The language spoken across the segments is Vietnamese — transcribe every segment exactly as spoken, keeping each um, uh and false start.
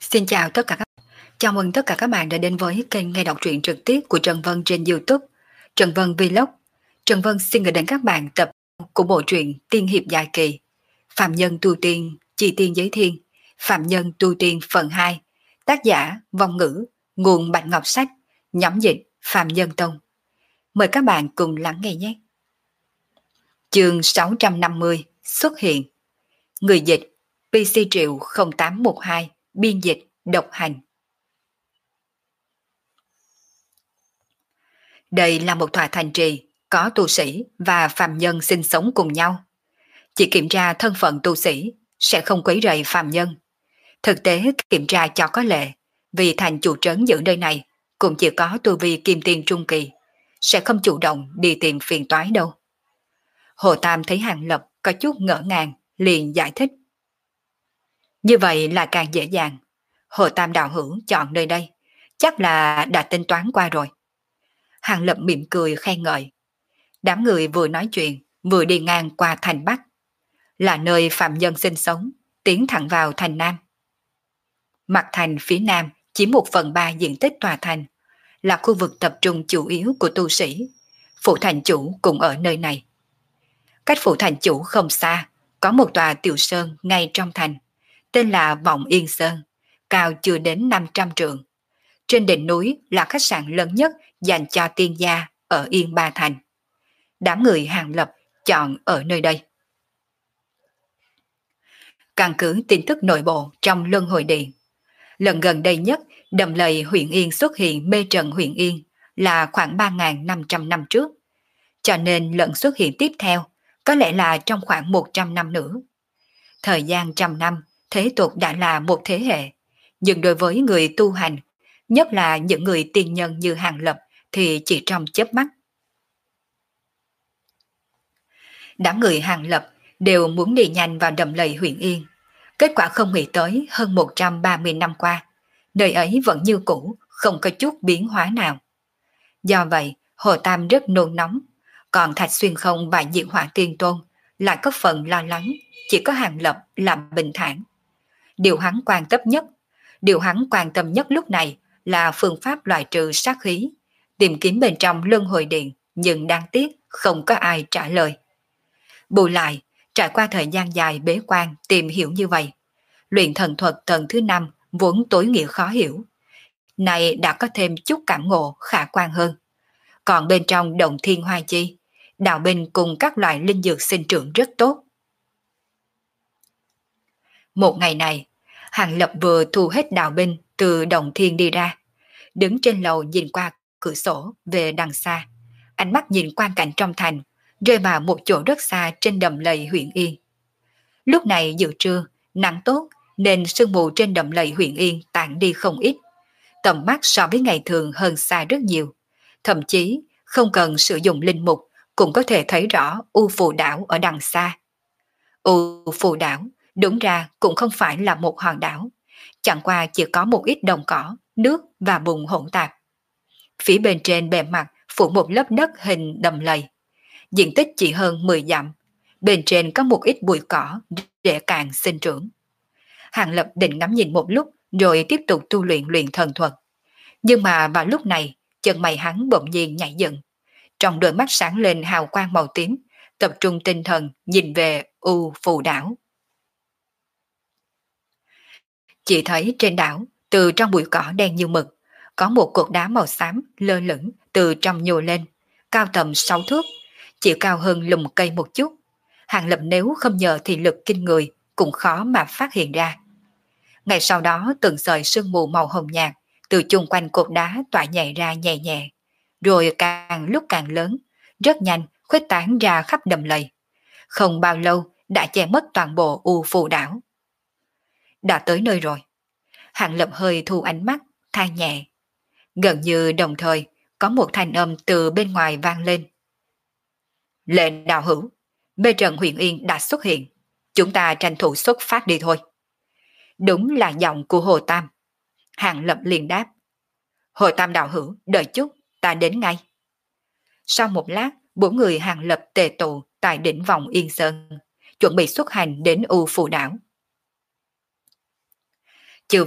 Xin chào tất cả các bạn. Chào mừng tất cả các bạn đã đến với kênh nghe đọc truyện trực tiếp của Trần Vân trên YouTube, Trần Vân Vlog. Trần Vân xin gửi đến các bạn tập của bộ truyện Tiên hiệp dài kỳ, Phạm Nhân tu tiên, chi tiên giới thiên, Phạm Nhân tu tiên phần hai, tác giả Vong Ngữ, nguồn Bạch Ngọc Sách, nhóm dịch Phạm Nhân Tông. Mời các bạn cùng lắng nghe nhé. Chương sáu trăm năm mươi xuất hiện. Người dịch pê xê Triệu không tám một hai, biên dịch độc hành. Đây là một tòa thành trì, có tu sĩ và phàm nhân sinh sống cùng nhau. Chỉ kiểm tra thân phận tu sĩ, sẽ không quấy rầy phàm nhân. Thực tế kiểm tra cho có lệ, vì thành chủ trấn giữ nơi này cũng chỉ có tu vi kim tiên trung kỳ, sẽ không chủ động đi tìm phiền toái đâu. Hồ Tam thấy Hàng Lập có chút ngỡ ngàng, liền giải thích. Như vậy là càng dễ dàng. Hồ Tam đạo hữu chọn nơi đây, chắc là đã tính toán qua rồi. Hàng Lập mỉm cười khen ngợi. Đám người vừa nói chuyện, vừa đi ngang qua thành Bắc. Là nơi phạm nhân sinh sống, tiến thẳng vào thành Nam. Mặt thành phía Nam chiếm một phần ba diện tích tòa thành, là khu vực tập trung chủ yếu của tu sĩ. Phủ thành chủ cũng ở nơi này. Cách phủ thành chủ không xa, có một tòa tiểu sơn ngay trong thành, tên là Vọng Yên Sơn, cao chưa đến năm trăm trượng. Trên đỉnh núi là khách sạn lớn nhất dành cho tiên gia ở Yên Ba Thành. Đám người Hàng Lập chọn ở nơi đây. Căn cứ tin tức nội bộ trong Luân Hồi Điện, lần gần đây nhất đầm lầy huyện Yên xuất hiện mê trận huyện Yên là khoảng ba nghìn năm trăm năm trước, cho nên lần xuất hiện tiếp theo có lẽ là trong khoảng một trăm năm nữa. Thời gian trăm năm thế tục đã là một thế hệ, nhưng đối với người tu hành, nhất là những người tiên nhân như Hàng Lập thì chỉ trong chớp mắt. Đám người Hàng Lập đều muốn đi nhanh vào đầm lầy huyện Yên. Kết quả không nghĩ tới hơn một trăm ba mươi năm qua, nơi ấy vẫn như cũ, không có chút biến hóa nào. Do vậy, Hồ Tam rất nôn nóng, còn Thạch Xuyên Không và Diệu Hỏa Tiên Tôn lại có phần lo lắng, chỉ có Hàng Lập làm bình thản. Điều hắn quan tâm nhất, điều hắn quan tâm nhất lúc này là phương pháp loại trừ sát khí, tìm kiếm bên trong Luân Hồi Điện, nhưng đáng tiếc không có ai trả lời. Bù lại, trải qua thời gian dài bế quan tìm hiểu như vậy, luyện thần thuật tầng thứ năm vốn tối nghĩa khó hiểu, này đã có thêm chút cảm ngộ khả quan hơn. Còn bên trong Động Thiên Hoa Chi, đạo binh cùng các loại linh dược sinh trưởng rất tốt. Một ngày này, Hàng Lập vừa thu hết đạo binh từ Động Thiên đi ra, đứng trên lầu nhìn qua cửa sổ về đằng xa, ánh mắt nhìn quang cảnh trong thành, rơi vào một chỗ rất xa trên đầm lầy huyện Yên. Lúc này giữa trưa, nắng tốt nên sương mù trên đầm lầy huyện Yên tản đi không ít, tầm mắt so với ngày thường hơn xa rất nhiều, thậm chí không cần sử dụng linh mục cũng có thể thấy rõ U Phù Đảo ở đằng xa. U Phù Đảo đúng ra cũng không phải là một hòn đảo, chẳng qua chỉ có một ít đồng cỏ, nước và bùn hỗn tạp. Phía bên trên bề mặt phủ một lớp đất hình đầm lầy, diện tích chỉ hơn mười dặm, bên trên có một ít bụi cỏ, rễ càng sinh trưởng. Hàng Lập định ngắm nhìn một lúc rồi tiếp tục tu luyện luyện thần thuật. Nhưng mà vào lúc này, chân mày hắn bỗng nhiên nhảy dựng, trong đôi mắt sáng lên hào quang màu tím, tập trung tinh thần nhìn về U Phù Đảo. Chỉ thấy trên đảo, từ trong bụi cỏ đen như mực, có một cột đá màu xám lơ lửng từ trong nhô lên, cao tầm sáu thước, chỉ cao hơn lùm cây một chút. Hàng Lập nếu không nhờ thì lực kinh người cũng khó mà phát hiện ra. Ngày sau đó từng sợi sương mù màu hồng nhạt từ chung quanh cột đá tỏa nhảy ra nhẹ nhẹ, rồi càng lúc càng lớn, rất nhanh khuếch tán ra khắp đầm lầy. Không bao lâu đã che mất toàn bộ U Phù Đảo. Đã tới nơi rồi. Hàng Lập hơi thu ánh mắt, than nhẹ. Gần như đồng thời có một thanh âm từ bên ngoài vang lên. Lệ đạo hữu, mê trận huyện Yên đã xuất hiện, chúng ta tranh thủ xuất phát đi thôi. Đúng là giọng của Hồ Tam. Hàng Lập liền đáp. Hồ Tam đạo hữu, đợi chút, ta đến ngay. Sau một lát, bốn người Hàng Lập tề tụ tại đỉnh Vọng Yên Sơn, chuẩn bị xuất hành đến U Phù Đảo. Chư vị,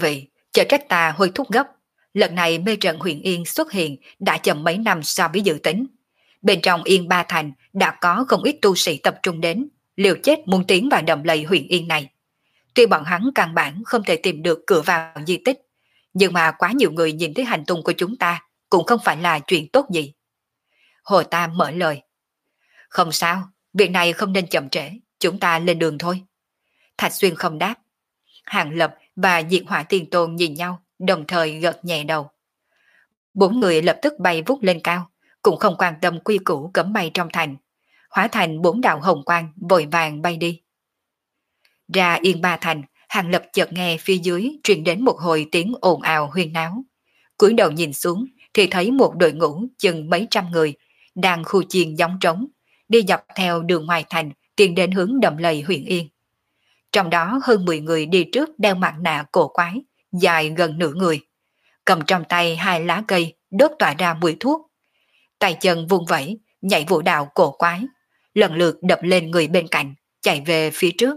Chợ trách ta hối thúc gấp, lần này mê trận Huyền Yên xuất hiện đã chậm mấy năm so với dự tính. Bên trong Yên Ba Thành đã có không ít tu sĩ tập trung đến, liều chết muốn tiến vào đầm lầy Huyền Yên này. Tuy bọn hắn căn bản không thể tìm được cửa vào di tích, nhưng mà quá nhiều người nhìn thấy hành tung của chúng ta cũng không phải là chuyện tốt gì. Hồ Tam mở lời. Không sao, việc này không nên chậm trễ, chúng ta lên đường thôi. Thạch Xuyên không đáp. Hàng Lập và Diệt Hỏa Tiên Tôn nhìn nhau, đồng thời gật nhẹ đầu. Bốn người lập tức bay vút lên cao, cũng không quan tâm quy củ cấm bay trong thành. Hóa thành bốn đạo hồng quang vội vàng bay đi. Ra Yên Ba Thành, Hàng Lập chợt nghe phía dưới truyền đến một hồi tiếng ồn ào huyên náo. Cúi đầu nhìn xuống thì thấy một đội ngũ chừng mấy trăm người đang khu chiên gióng trống, đi dọc theo đường ngoài thành tiến đến hướng đầm lầy Huyền Yên. Trong đó hơn mười người đi trước đeo mặt nạ cổ quái, dài gần nửa người, cầm trong tay hai lá cây đốt tỏa ra mùi thuốc. Tay chân vung vẩy, nhảy vũ đạo cổ quái, lần lượt đập lên người bên cạnh, chạy về phía trước.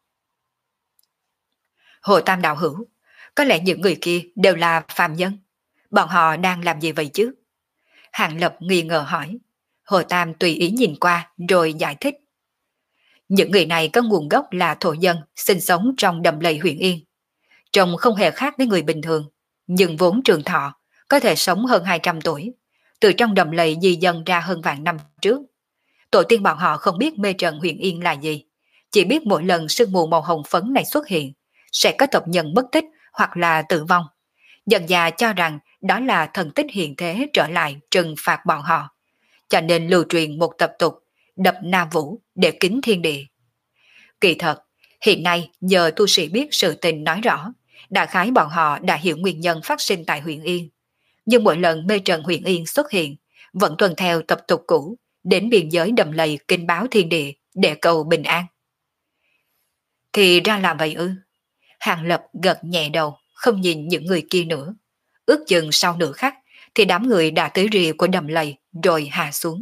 Hồ Tam đạo hữu, có lẽ những người kia đều là phàm nhân. Bọn họ đang làm gì vậy chứ? Hàng Lập nghi ngờ hỏi. Hồ Tam tùy ý nhìn qua rồi giải thích. Những người này có nguồn gốc là thổ dân sinh sống trong đầm lầy Huyền Yên. Trông không hề khác với người bình thường, nhưng vốn trường thọ, có thể sống hơn hai trăm tuổi, từ trong đầm lầy di dân ra hơn vạn năm trước. Tổ tiên bọn họ không biết mê trận Huyền Yên là gì, chỉ biết mỗi lần sương mù màu hồng phấn này xuất hiện, sẽ có tộc nhân mất tích hoặc là tử vong. Dần già cho rằng đó là thần tích hiện thế trở lại trừng phạt bọn họ, cho nên lưu truyền một tập tục đập Nam Vũ để kính thiên địa. Kỳ thật, hiện nay nhờ tu sĩ biết sự tình nói rõ, đại khái bọn họ đã hiểu nguyên nhân phát sinh tại Huyền Yên. Nhưng mỗi lần mê trận Huyền Yên xuất hiện, vẫn tuân theo tập tục cũ, đến biên giới đầm lầy kinh báo thiên địa để cầu bình an. Thì ra là vậy ư? Hàng Lập gật nhẹ đầu, không nhìn những người kia nữa. Ước chừng sau nửa khắc, thì đám người đã tới rìa của đầm lầy rồi hạ xuống.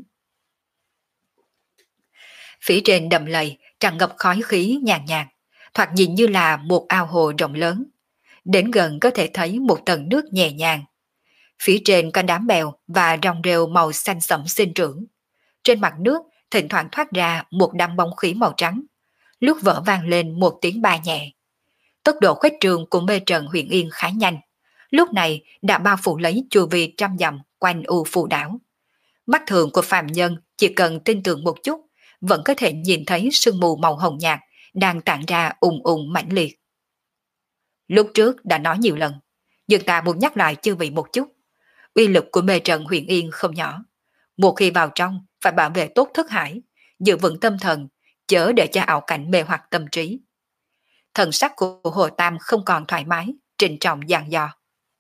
Phía trên đầm lầy tràn ngập khói khí nhàn nhạt, thoạt nhìn như là một ao hồ rộng lớn. Đến gần có thể thấy một tầng nước nhẹ nhàng. Phía trên có đám bèo và rong rêu màu xanh sẫm sinh trưởng. Trên mặt nước thỉnh thoảng thoát ra một đám bóng khí màu trắng, lúc vỡ vang lên một tiếng ba nhẹ. Tốc độ khuếch trường của mê trận Huyền Yên khá nhanh, lúc này đã bao phủ lấy chu vi trăm dặm quanh U Phù đảo. Mắt thường của phàm nhân chỉ cần tin tưởng một chút, vẫn có thể nhìn thấy sương mù màu hồng nhạt đang tản ra ùng ùng mãnh liệt. Lúc trước đã nói nhiều lần, nhưng ta muốn nhắc lại chư vị một chút. Uy lực của mê trận Huyền Yên không nhỏ. Một khi vào trong, phải bảo vệ tốt thức hải, giữ vững tâm thần, chớ để cho ảo cảnh mê hoặc tâm trí. Thần sắc của Hồ Tam không còn thoải mái, trịnh trọng dặn dò.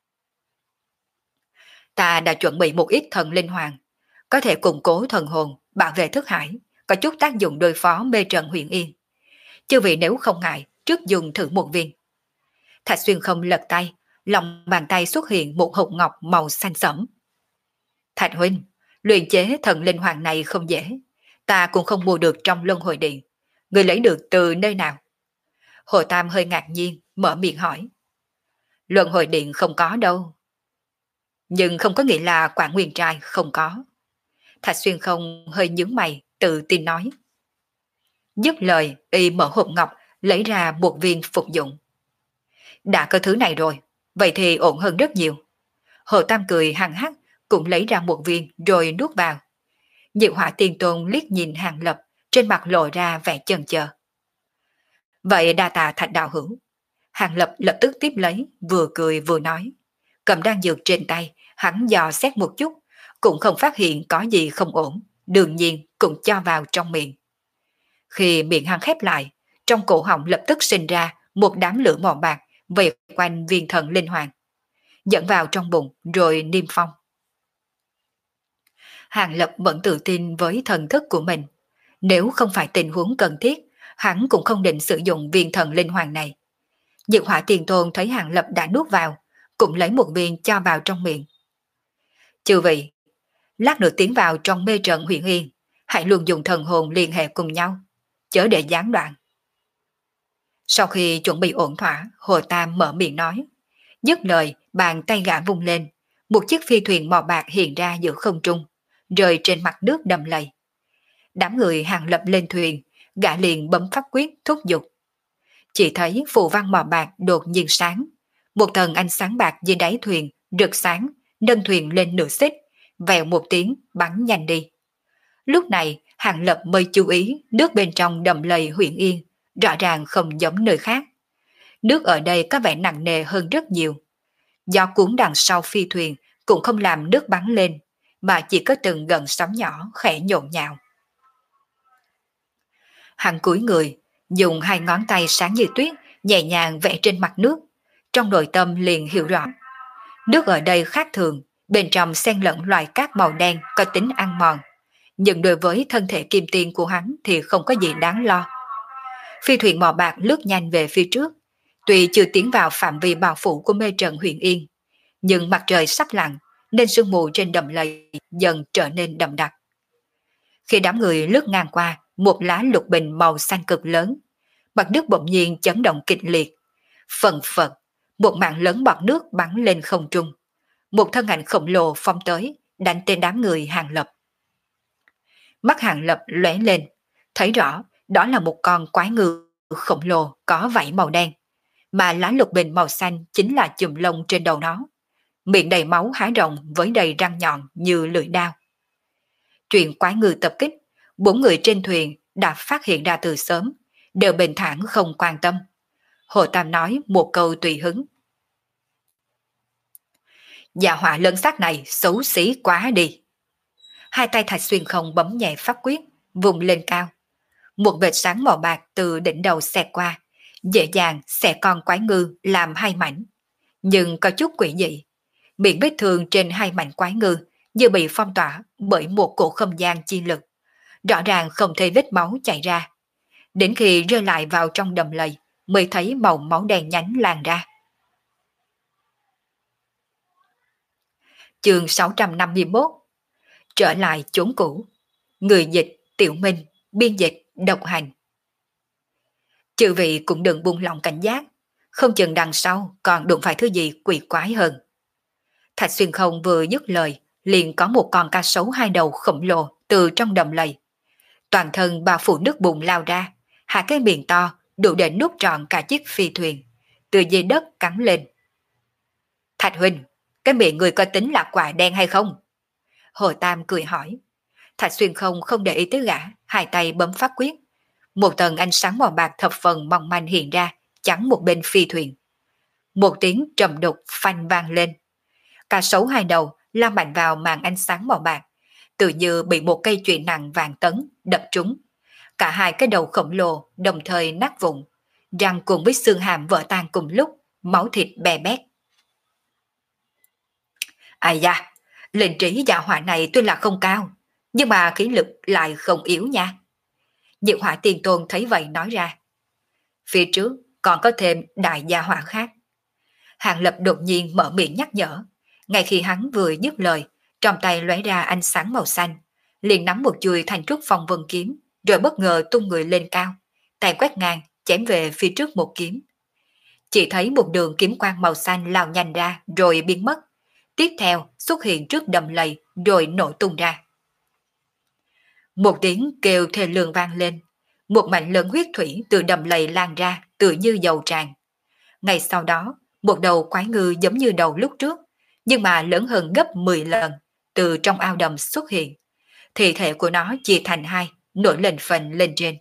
Ta đã chuẩn bị một ít thần linh hoàng, có thể củng cố thần hồn, bảo vệ thức hải, có chút tác dụng đối phó mê trận Huyền Yên. Chư vị nếu không ngại, trước dùng thử một viên. Thạch Xuyên không lật tay, lòng bàn tay xuất hiện một hộp ngọc màu xanh sẫm. Thạch huynh, luyện chế thần linh hoàng này không dễ, ta cũng không mua được trong luân hồi điện. Người lấy được từ nơi nào? Hồ Tam hơi ngạc nhiên, mở miệng hỏi. Luân hồi điện không có đâu. Nhưng không có nghĩa là Quảng Nguyên Trai không có. Thạch Xuyên không hơi nhướng mày, tự tin nói. Dứt lời, y mở hộp ngọc, lấy ra một viên phục dụng. Đã có thứ này rồi, vậy thì ổn hơn rất nhiều. Hồ Tam cười hằng hắc, cũng lấy ra một viên rồi nuốt vào. Diệu Hỏa Tiên Tôn liếc nhìn Hàng Lập, trên mặt lộ ra vẻ chần chờ. Vậy đa tạ Thạch đạo hữu. Hàng Lập lập tức tiếp lấy, vừa cười vừa nói. Cầm đan dược trên tay, hắn dò xét một chút, cũng không phát hiện có gì không ổn, đương nhiên cũng cho vào trong miệng. Khi miệng hắn khép lại, trong cổ họng lập tức sinh ra một đám lửa màu bạc vây quanh viên thần linh hoàng, dẫn vào trong bụng rồi niêm phong. Hàng Lập vẫn tự tin với thần thức của mình. Nếu không phải tình huống cần thiết, hắn cũng không định sử dụng viên thần linh hoàng này. Diệu Hỏa Tiền Tôn thấy Hàng Lập đã nuốt vào, cũng lấy một viên cho vào trong miệng. Chư vị, lát nữa tiến vào trong mê trận Huyền Yên, hãy luôn dùng thần hồn liên hệ cùng nhau, chớ để gián đoạn. Sau khi chuẩn bị ổn thỏa, Hồ Tam mở miệng nói. Dứt lời, bàn tay gã vung lên, một chiếc phi thuyền màu bạc hiện ra giữa không trung, rơi trên mặt nước đầm lầy. Đám người Hàng Lập lên thuyền, gã liền bấm pháp quyết thúc giục. Chỉ thấy phù văn màu bạc đột nhiên sáng, một tầng ánh sáng bạc dưới đáy thuyền rực sáng, nâng thuyền lên nửa xích, vèo một tiếng bắn nhanh đi. Lúc này Hàng Lập mới chú ý nước bên trong đầm lầy Huyền Yên rõ ràng không giống nơi khác. Nước ở đây có vẻ nặng nề hơn rất nhiều. Gió cuốn đằng sau phi thuyền cũng không làm nước bắn lên, mà chỉ có từng gần sóng nhỏ khẽ nhộn nhạo. Hắn cúi người, dùng hai ngón tay sáng như tuyết nhẹ nhàng vẽ trên mặt nước, trong nội tâm liền hiểu rõ. Nước ở đây khác thường, bên trong xen lẫn loại cát màu đen có tính ăn mòn, nhưng đối với thân thể kim tiên của hắn thì không có gì đáng lo. Phi thuyền màu bạc lướt nhanh về phía trước, tuy chưa tiến vào phạm vi bao phủ của mê trận Huyền Yên, nhưng mặt trời sắp lặn nên sương mù trên đầm lầy dần trở nên đậm đặc. Khi đám người lướt ngang qua một lá lục bình màu xanh cực lớn, mặt nước bỗng nhiên chấn động kịch liệt. Phần phật, một mảng lớn bọt nước bắn lên không trung. Một thân ảnh khổng lồ phóng tới, đánh tên đám người Hàng Lập. Mắt Hàng Lập lóe lên, thấy rõ đó là một con quái ngư khổng lồ có vảy màu đen, mà lá lục bình màu xanh chính là chùm lông trên đầu nó. Miệng đầy máu há rộng với đầy răng nhọn như lưỡi dao. Chuyện quái ngư tập kích, bốn người trên thuyền đã phát hiện ra từ sớm, đều bình thản không quan tâm. Hồ Tam nói một câu tùy hứng. Dạ họa lớn xác này xấu xí quá đi. Hai tay Thạch Xuyên không bấm nhẹ pháp quyết, vùng lên cao. Một vệt sáng màu bạc từ đỉnh đầu xẹt qua, dễ dàng xẻ con quái ngư làm hai mảnh. Nhưng có chút quỷ dị, miệng vết thương trên hai mảnh quái ngư như bị phong tỏa bởi một cổ không gian chi lực. Rõ ràng không thấy vết máu chảy ra. Đến khi rơi lại vào trong đầm lầy mới thấy màu máu đen nhánh lan ra. Chương sáu trăm năm mươi mốt. Trở lại chốn cũ. Người dịch Tiểu Minh, biên dịch Độc Hành. Chư vị cũng đừng buông lòng cảnh giác, không chừng đằng sau còn đụng phải thứ gì quỷ quái hơn. Thạch Xuyên Không vừa dứt lời, liền có một con cá sấu hai đầu khổng lồ từ trong đầm lầy. Toàn thân bao phủ nước bùn lao ra, hạ cái miệng to đủ để nuốt trọn cả chiếc phi thuyền, từ dưới đất cắn lên. Thạch huynh, cái miệng người có tính là quả đen hay không? Hồ Tam cười hỏi. Thạch Xuyên Không không để ý tới gã, hai tay bấm pháp quyết. Một tầng ánh sáng màu bạc thập phần mong manh hiện ra, chắn một bên phi thuyền. Một tiếng trầm đục phanh vang lên. Cá sấu hai đầu lao mạnh vào màn ánh sáng màu bạc, tự như bị một cây chùy nặng vàng tấn đập trúng. Cả hai cái đầu khổng lồ đồng thời nát vụn, răng cùng với xương hàm vỡ tan cùng lúc, máu thịt bè bét. Ai da, linh trí dạ hỏa này tuy là không cao, nhưng mà khí lực lại không yếu nha. Diệu Hỏa Tiên Tôn thấy vậy nói ra. Phía trước còn có thêm đại gia hỏa khác. Hàng Lập đột nhiên mở miệng nhắc nhở. Ngay khi hắn vừa dứt lời, trong tay lóe ra ánh sáng màu xanh, liền nắm một chuôi thành trúc phong vân kiếm, rồi bất ngờ tung người lên cao, tay quét ngang chém về phía trước một kiếm. Chỉ thấy một đường kiếm quang màu xanh lao nhanh ra rồi biến mất, tiếp theo xuất hiện trước đầm lầy rồi nổ tung ra. Một tiếng kêu thê lương vang lên, một mảnh lớn huyết thủy từ đầm lầy lan ra tựa như dầu tràn. Ngay sau đó, một đầu quái ngư giống như đầu lúc trước, nhưng mà lớn hơn gấp mười lần, từ trong ao đầm xuất hiện. Thi thể của nó chia thành hai, nổi lên phần lên trên.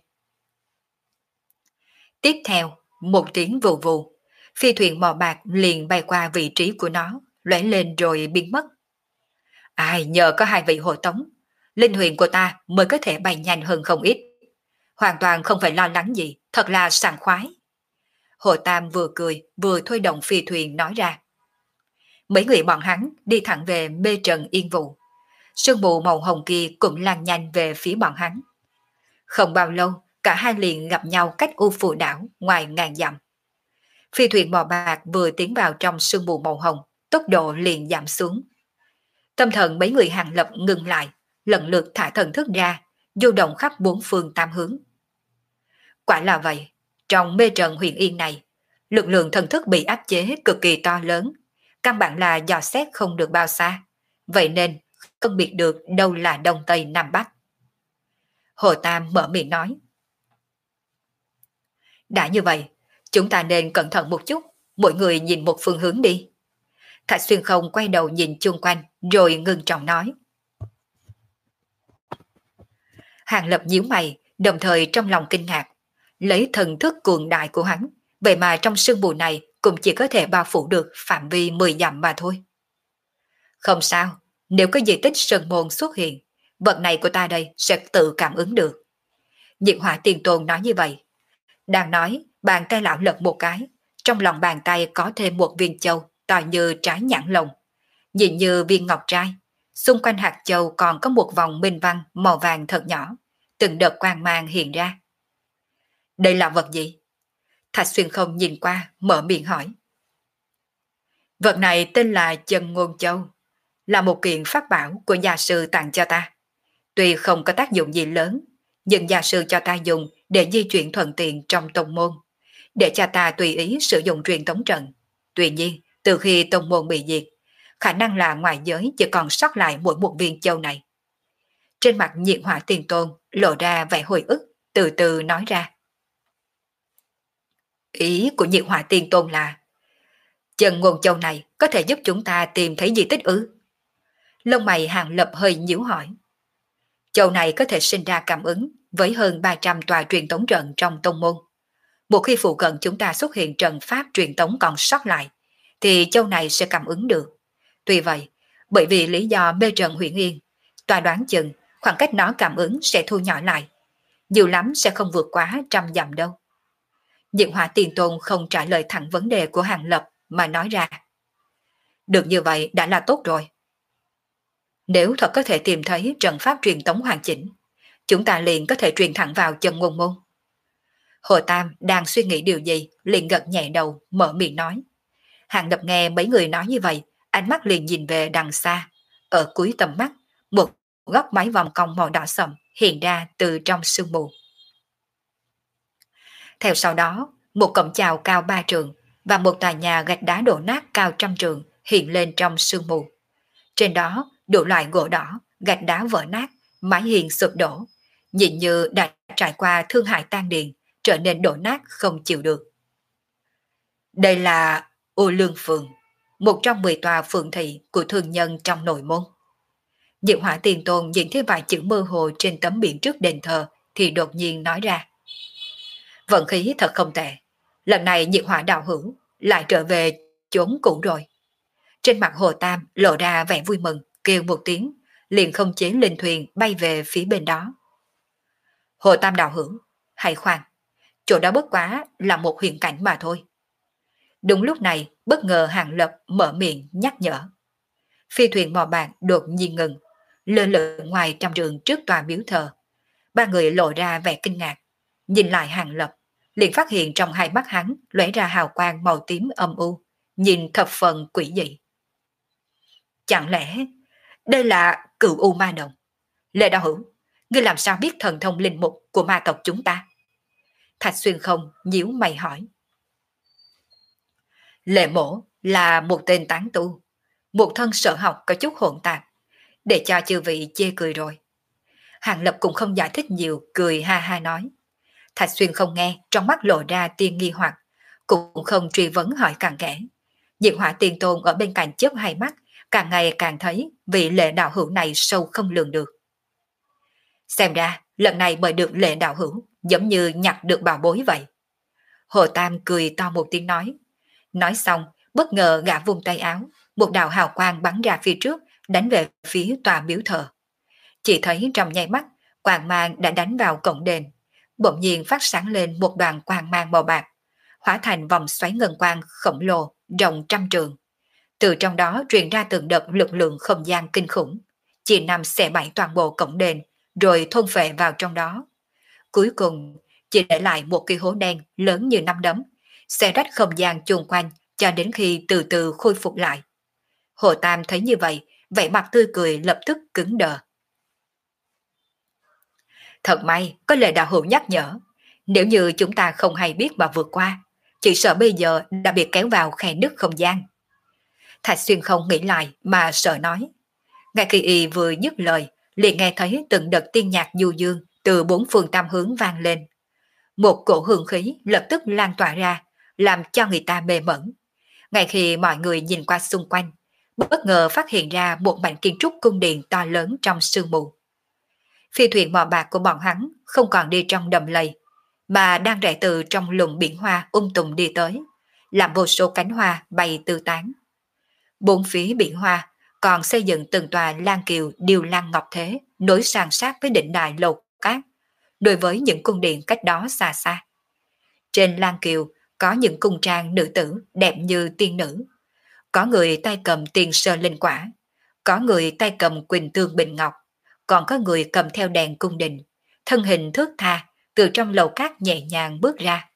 Tiếp theo, một tiếng vù vù, phi thuyền màu bạc liền bay qua vị trí của nó, lóe lên rồi biến mất. Ai nhờ có hai vị hộ tống, linh huyền của ta mới có thể bay nhanh hơn không ít. Hoàn toàn không phải lo lắng gì, thật là sảng khoái. Hồ Tam vừa cười vừa thôi động phi thuyền nói ra. Mấy người bọn hắn đi thẳng về mê trận Yên Vụ. Sương mù màu hồng kia cũng lan nhanh về phía bọn hắn. Không bao lâu, cả hai liền gặp nhau cách U Phù đảo ngoài ngàn dặm. Phi thuyền màu bạc vừa tiến vào trong sương mù màu hồng, tốc độ liền giảm xuống. Tâm thần mấy người Hàng Lập ngừng lại, lần lượt thả thần thức ra, du động khắp bốn phương tám hướng. Quả là vậy, trong mê trận Huyền Yên này, Lực lượng thần thức bị áp chế cực kỳ to lớn, căn bản là dò xét không được bao xa, vậy nên phân biệt được đâu là Đông Tây Nam Bắc. Hồ Tam mở miệng nói. Đã như vậy, chúng ta nên cẩn thận một chút, mỗi người nhìn một phương hướng đi. Thạch Xuyên Không quay đầu nhìn chung quanh, rồi ngưng trọng nói. Hàng Lập nhíu mày, đồng thời trong lòng kinh ngạc. Lấy thần thức cường đại của hắn, vậy mà trong sương mù này cũng chỉ có thể bao phủ được phạm vi mười dặm mà thôi. Không sao, nếu có di tích sơn môn xuất hiện, vật này của ta đây sẽ tự cảm ứng được. Nhiệt Hỏa Tiền Tôn nói như vậy. Đang nói, bàn tay lão lật một cái, trong lòng bàn tay có thêm một viên châu to như trái nhãn lồng, nhìn như viên ngọc trai. Xung quanh hạt châu còn có một vòng minh văn màu vàng thật nhỏ, từng đợt quang mang hiện ra. Đây là vật gì? Thạch Xuyên Không nhìn qua, mở miệng hỏi. Vật này tên là Chân Ngôn Châu, là một kiện pháp bảo của gia sư tặng cho ta. Tuy không có tác dụng gì lớn, nhưng gia sư cho ta dùng để di chuyển thuận tiện trong tông môn, để cho ta tùy ý sử dụng truyền tống trận. Tuy nhiên, từ khi tông môn bị diệt, khả năng là ngoài giới chỉ còn sót lại mỗi một viên châu này. Trên mặt Nhiệt Hỏa Tiền Tôn lộ ra vẻ hồi ức, từ từ nói ra. Ý của Nhiệt Hỏa Tiền Tôn là Chân Ngôn Châu này có thể giúp chúng ta tìm thấy di tích ư? Lông mày Hàng Lập hơi nhíu hỏi. Châu này có thể sinh ra cảm ứng với hơn ba trăm tòa truyền tống trận trong tông môn. Một khi phụ cận chúng ta xuất hiện trận pháp truyền tống còn sót lại, thì châu này sẽ cảm ứng được. Tuy vậy, bởi vì lý do mê trận huyền yên, ta đoán chừng khoảng cách nó cảm ứng sẽ thu nhỏ lại. Nhiều lắm sẽ không vượt quá trăm dặm đâu. Nhiệt Hỏa Tiền Tôn không trả lời thẳng vấn đề của Hàng Lập mà nói ra. Được như vậy đã là tốt rồi. Nếu thật có thể tìm thấy trận pháp truyền tống hoàn chỉnh, chúng ta liền có thể truyền thẳng vào Chân Ngôn môn. Hồ Tam đang suy nghĩ điều gì, liền gật nhẹ đầu, mở miệng nói. Hàng Lập nghe mấy người nói như vậy, ánh mắt liền nhìn về đằng xa. Ở cuối tầm mắt, một góc mái vòng cong màu đỏ sậm hiện ra từ trong sương mù. Theo sau đó, một cổng chào cao ba trượng và một tòa nhà gạch đá đổ nát cao trăm trượng hiện lên trong sương mù. Trên đó, đủ loại gỗ đỏ, gạch đá vỡ nát, mái hiên sụp đổ, nhìn như đã trải qua thương hại tan điền, trở nên đổ nát không chịu được. Đây là Ô Lương Phường, một trong mười tòa phường thị của thương nhân trong nội môn. Nhiệt Hỏa Tiền Tôn nhìn thấy vài chữ mơ hồ trên tấm biển trước đền thờ thì đột nhiên nói ra. Vận khí thật không tệ, lần này Nhiệt Hỏa đạo hữu lại trở về chốn cũ rồi. Trên mặt Hồ Tam lộ ra vẻ vui mừng, kêu một tiếng, liền không chế lên thuyền bay về phía bên đó. Hồ Tam đạo hữu, hãy khoan, chỗ đó bất quá là một huyền cảnh mà thôi. Đúng lúc này, bất ngờ Hàng Lập mở miệng nhắc nhở. Phi thuyền mò bạc đột nhiên ngừng, lơ lửng ngoài trăm trường trước tòa miếu thờ. Ba người lộ ra vẻ kinh ngạc, nhìn lại Hàng Lập, liền phát hiện trong hai mắt hắn lóe ra hào quang màu tím âm u, nhìn thập phần quỷ dị. Chẳng lẽ đây là Cửu U Ma Đồng? Lê Đạo Hữu, ngươi làm sao biết thần thông linh mục của ma tộc chúng ta? Thạch Xuyên Không nhíu mày hỏi. Lệ Mổ là một tên tán tu, một thân sở học có chút hỗn tạp, để cho chư vị chê cười rồi. Hàng Lập cũng không giải thích nhiều, cười ha ha nói. Thạch Xuyên Không nghe, trong mắt lộ ra tia nghi hoặc, cũng không truy vấn hỏi càng kẽ. Nhiệt Hỏa Tiền Tôn ở bên cạnh chớp hai mắt, càng ngày càng thấy vị Lệ đạo hữu này sâu không lường được. Xem ra, lần này mời được Lệ đạo hữu, giống như nhặt được bảo bối vậy. Hồ Tam cười to một tiếng nói. Nói xong, bất ngờ gã vung tay áo, một đạo hào quang bắn ra phía trước, đánh về phía tòa miếu thờ. Chỉ thấy trong nháy mắt, quang mang đã đánh vào cổng đền, bỗng nhiên phát sáng lên một đoàn quang mang màu bạc, hóa thành vòng xoáy ngân quang khổng lồ, rộng trăm trường. Từ trong đó truyền ra từng đợt lực lượng không gian kinh khủng, chỉ nằm xẻ bảy toàn bộ cổng đền, rồi thôn phệ vào trong đó. Cuối cùng, chỉ để lại một cái hố đen lớn như nắm đấm, xẻ rách không gian chung quanh cho đến khi từ từ khôi phục lại. Hồ Tam thấy như vậy, vẻ mặt tươi cười lập tức cứng đờ. Thật may, có Lệ đạo hữu nhắc nhở. Nếu như chúng ta không hay biết mà vượt qua, chỉ sợ bây giờ đã bị kéo vào khe nứt không gian. Thạch Xuyên không nghĩ lại mà sợ nói. Ngay khi y vừa dứt lời, liền nghe thấy từng đợt tiên nhạc du dương từ bốn phương tam hướng vang lên. Một cổ hương khí lập tức lan tỏa ra, làm cho người ta mê mẩn. Ngay khi mọi người nhìn qua xung quanh, bất ngờ phát hiện ra một mảnh kiến trúc cung điện to lớn trong sương mù. Phi thuyền mò bạc của bọn hắn không còn đi trong đầm lầy, mà đang rẽ từ trong lùm biển hoa um tùm đi tới, làm vô số cánh hoa bay tứ tán. Bốn phía biển hoa còn xây dựng từng tòa lan kiều điêu lăng ngọc thế, nối san sát với đỉnh đài lầu cát, đối với những cung điện cách đó xa xa. Trên lan kiều có những cung trang nữ tử đẹp như tiên nữ, có người tay cầm tiền sơ linh quả, có người tay cầm quỳnh tương bình ngọc, còn có người cầm theo đèn cung đình, thân hình thướt tha từ trong lầu cát nhẹ nhàng bước ra.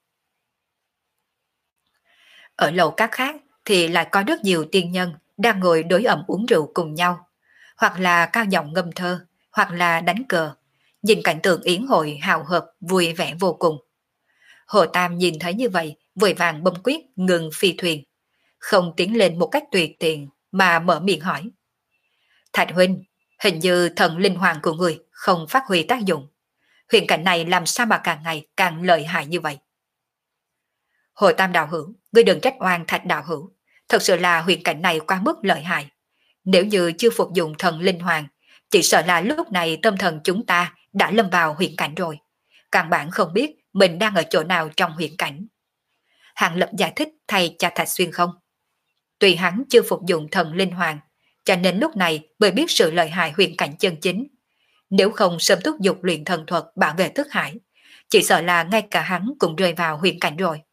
Ở lầu cát khác thì lại có rất nhiều tiên nhân đang ngồi đối ẩm uống rượu cùng nhau, hoặc là cao giọng ngâm thơ, hoặc là đánh cờ, nhìn cảnh tượng yến hội hào hợp vui vẻ vô cùng. Hồ Tam nhìn thấy như vậy, vội vàng bấm quyết ngừng phi thuyền, không tiến lên một cách tùy tiện mà mở miệng hỏi. Thạch huynh, hình như thần linh hoàng của người không phát huy tác dụng. Huyền cảnh này làm sao mà càng ngày càng lợi hại như vậy? Hồ Tam đạo hữu, ngươi đừng trách oan Thạch đạo hữu. Thật sự là huyền cảnh này quá mức lợi hại. Nếu như chưa phục dụng thần linh hoàng, chỉ sợ là lúc này tâm thần chúng ta đã lâm vào huyền cảnh rồi. Căn bản không biết mình đang ở chỗ nào trong huyền cảnh. Hàng Lập giải thích thay cho Thạch Xuyên không. Tuy hắn chưa phục dụng thần linh hoàng, cho nên lúc này mới biết sự lợi hại huyền cảnh chân chính. Nếu không sớm thúc dục luyện thần thuật bảo vệ thức hải, chỉ sợ là ngay cả hắn cũng rơi vào huyền cảnh rồi.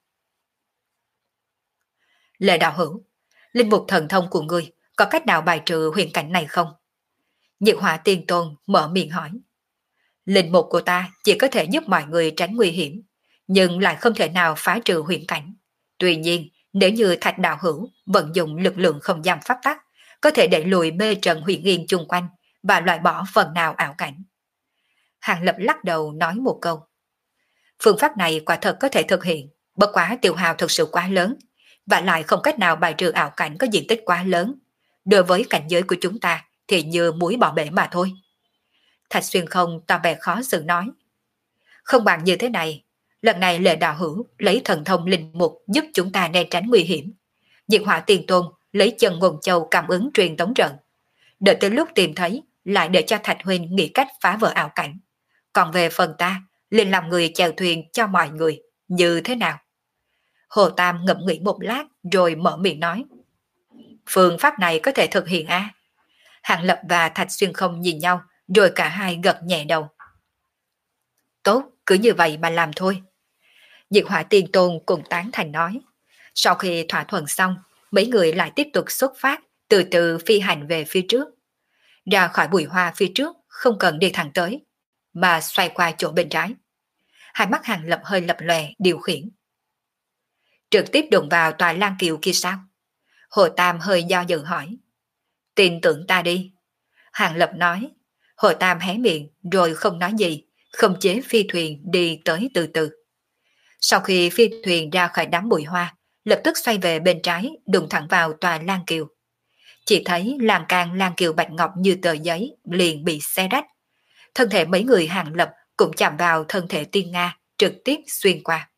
Lệ đạo hữu, linh mục thần thông của ngươi có cách nào bài trừ huyền cảnh này không? Nhiệt Hỏa Tiên Tôn mở miệng hỏi. Linh mục của ta chỉ có thể giúp mọi người tránh nguy hiểm, nhưng lại không thể nào phá trừ huyền cảnh. Tuy nhiên, nếu như Thạch đạo hữu vận dụng lực lượng không gian pháp tắc, có thể đẩy lùi mê trận huyền yên chung quanh và loại bỏ phần nào ảo cảnh. Hàng Lập lắc đầu nói một câu. Phương pháp này quả thật có thể thực hiện, bất quá tiêu hao thực sự quá lớn, và lại không cách nào bài trừ ảo cảnh có diện tích quá lớn. Đối với cảnh giới của chúng ta thì như muối bỏ bể mà thôi. Thạch Xuyên không tỏ vẻ khó xử nói. Không bằng như thế này, lần này Lệ đạo hữu lấy thần thông linh mục giúp chúng ta né tránh nguy hiểm. Diệt Hỏa Tiền Tôn lấy chân nguồn châu cảm ứng truyền tống trận. Đợi tới lúc tìm thấy, lại để cho Thạch huynh nghĩ cách phá vỡ ảo cảnh. Còn về phần ta, liền làm người chèo thuyền cho mọi người, như thế nào? Hồ Tam ngẫm nghĩ một lát rồi mở miệng nói. Phương pháp này có thể thực hiện à? Hàng Lập và Thạch Xuyên không nhìn nhau, rồi cả hai gật nhẹ đầu. Tốt, cứ như vậy mà làm thôi. Diệt Hỏa Tiên Tôn cùng tán thành nói. Sau khi thỏa thuận xong, mấy người lại tiếp tục xuất phát, từ từ phi hành về phía trước. Ra khỏi bụi hoa phía trước, không cần đi thẳng tới, mà xoay qua chỗ bên trái. Hai mắt Hàng Lập hơi lập lòe điều khiển. Trực tiếp đụng vào tòa lan kiều kia sao? Hồ Tam hơi do dự hỏi. Tin tưởng ta đi. Hàng Lập nói. Hồ Tam hé miệng rồi không nói gì, không chế phi thuyền đi tới từ từ. Sau khi phi thuyền ra khỏi đám bụi hoa, lập tức xoay về bên trái, đụng thẳng vào tòa lan kiều. Chỉ thấy lan can lan kiều bạch ngọc như tờ giấy liền bị xé rách. Thân thể mấy người Hàng Lập cũng chạm vào thân thể Tiên Nga, trực tiếp xuyên qua.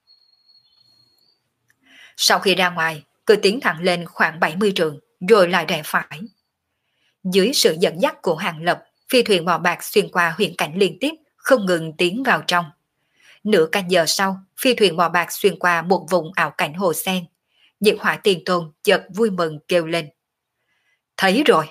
Sau khi ra ngoài, cứ tiến thẳng lên khoảng bảy mươi trượng, rồi lại rẽ phải. Dưới sự dẫn dắt của Hàng Lập, phi thuyền màu bạc xuyên qua huyền cảnh liên tiếp, không ngừng tiến vào trong. Nửa canh giờ sau, phi thuyền màu bạc xuyên qua một vùng ảo cảnh hồ sen. Diệt Hỏa Tiền Tôn chợt vui mừng kêu lên. Thấy rồi!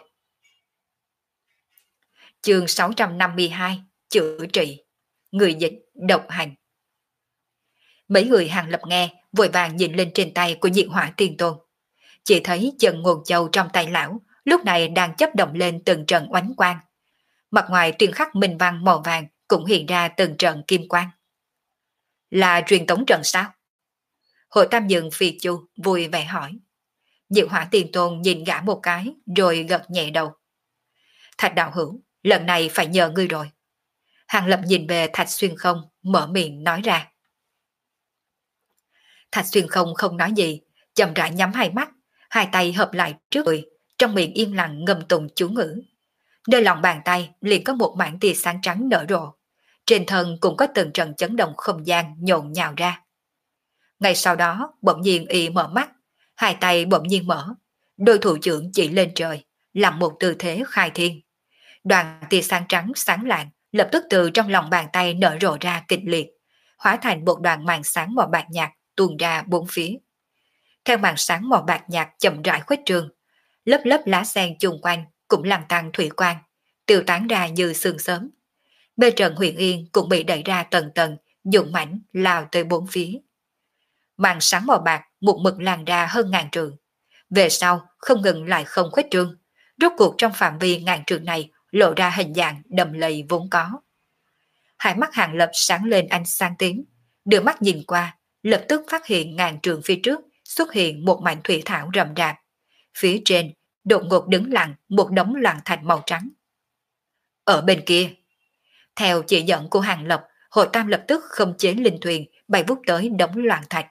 Chương sáu trăm năm mươi hai, chữa trị. Người dịch độc hành. Mấy người Hàng Lập nghe, vội vàng nhìn lên trên tay của Diệt Hỏa Tiền Tôn. Chỉ thấy chân nguồn châu trong tay lão, lúc này đang chấp động lên từng trận oánh quang. Mặt ngoài tuyên khắc minh văn màu vàng cũng hiện ra từng trận kim quang. Là truyền tống trận sao? Hồ Tam dừng phi chu, vui vẻ hỏi. Diệu Hỏa Tiền Tôn nhìn gã một cái, rồi gật nhẹ đầu. Thạch đạo hữu, lần này phải nhờ ngươi rồi. Hàng Lập nhìn về Thạch Xuyên không, mở miệng nói ra. Thạch Xuyên không không nói gì, chậm rãi nhắm hai mắt, hai tay hợp lại trước người, trong miệng yên lặng ngâm tụng chú ngữ. Nơi lòng bàn tay liền có một mảng tia sáng trắng nở rộ, trên thân cũng có từng trận chấn động không gian nhộn nhào ra. Ngay sau đó bỗng nhiên y mở mắt, hai tay bỗng nhiên mở, đôi thủ trưởng chỉ lên trời, làm một tư thế khai thiên. Đoàn tia sáng trắng sáng lạng lập tức từ trong lòng bàn tay nở rộ ra kịch liệt, hóa thành một đoàn màn sáng màu bạc nhạt tuôn ra bốn phía. Theo màn sáng màu bạc nhạt chậm rãi khuếch trương, lớp lớp lá sen chung quanh cũng làm tăng thủy quang, tiêu tán ra như sương sớm. Mê trận Huyền Yên cũng bị đẩy ra tầng tầng, dũng mãnh lao tới bốn phía. Màn sáng màu bạc một mực lan ra hơn ngàn trượng. Về sau không ngừng lại không khuếch trương, rốt cuộc trong phạm vi ngàn trượng này lộ ra hình dạng đầm lầy vốn có. Hai mắt Hàng Lập sáng lên ánh sáng tím, đưa mắt nhìn qua, lập tức phát hiện ngàn trượng phía trước xuất hiện một mảnh thủy thảo rậm rạp. Phía trên đột ngột đứng lặng một đống loạn thạch màu trắng. Ở bên kia, theo chỉ dẫn của Hàng Lập, Hồ Tam lập tức không chế linh thuyền bay vút tới đống loạn thạch.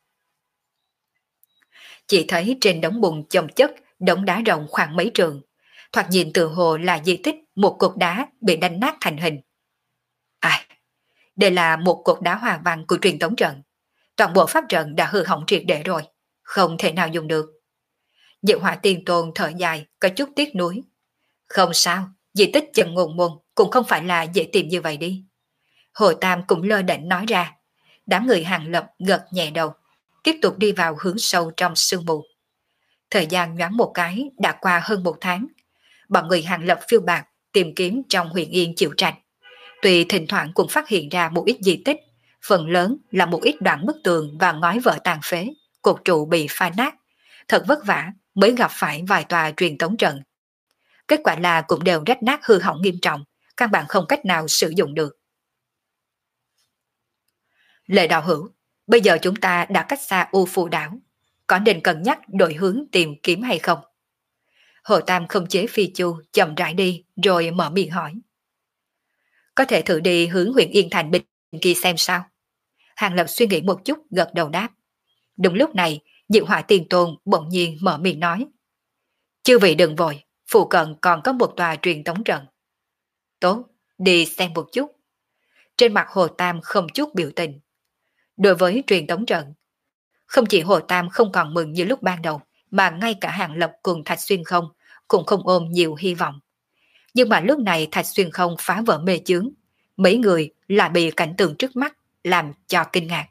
Chỉ thấy trên đống bùn chồng chất đống đá rộng khoảng mấy trường, thoạt nhìn từ hồ là di tích một cột đá bị đánh nát thành hình. À, đây là một cột đá hòa văn của truyền tống trận. Toàn bộ pháp trận đã hư hỏng triệt để rồi, không thể nào dùng được. Diệu Hỏa Tiên Tôn thở dài, có chút tiếc nuối. Không sao, di tích chân ngôn môn cũng không phải là dễ tìm như vậy đi. Hồ Tam cũng lơ đễnh nói ra. Đám người Hàng Lập gật nhẹ đầu, tiếp tục đi vào hướng sâu trong sương mù. Thời gian nhoáng một cái đã qua hơn một tháng. Bọn người Hàng Lập phiêu bạc tìm kiếm trong Huyền Yên chịu trạch. Tuy thỉnh thoảng cũng phát hiện ra một ít di tích, phần lớn là một ít đoạn bức tường và ngói vỡ tàn phế, cột trụ bị phá nát. Thật vất vả mới gặp phải vài tòa truyền tống trận. Kết quả là cũng đều rách nát hư hỏng nghiêm trọng, căn bản không cách nào sử dụng được. Lệ đạo hữu, bây giờ chúng ta đã cách xa U Phù đảo, có nên cân nhắc đổi hướng tìm kiếm hay không? Hồ Tam không chế phi chu chậm rãi đi rồi mở miệng hỏi. Có thể thử đi hướng huyện Yên Thành bên kia xem sao? Hàng Lập suy nghĩ một chút gật đầu đáp. Đúng lúc này, Diệu Hỏa Tiên Tôn bỗng nhiên mở miệng nói. Chư vị đừng vội, phụ cận còn có một tòa truyền tống trận. Tốt, đi xem một chút. Trên mặt Hồ Tam không chút biểu tình. Đối với truyền tống trận, không chỉ Hồ Tam không còn mừng như lúc ban đầu, mà ngay cả Hàng Lập cùng Thạch Xuyên Không cũng không ôm nhiều hy vọng. Nhưng mà lúc này Thạch Xuyên Không phá vỡ mê chướng, mấy người lại bị cảnh tượng trước mắt làm cho kinh ngạc.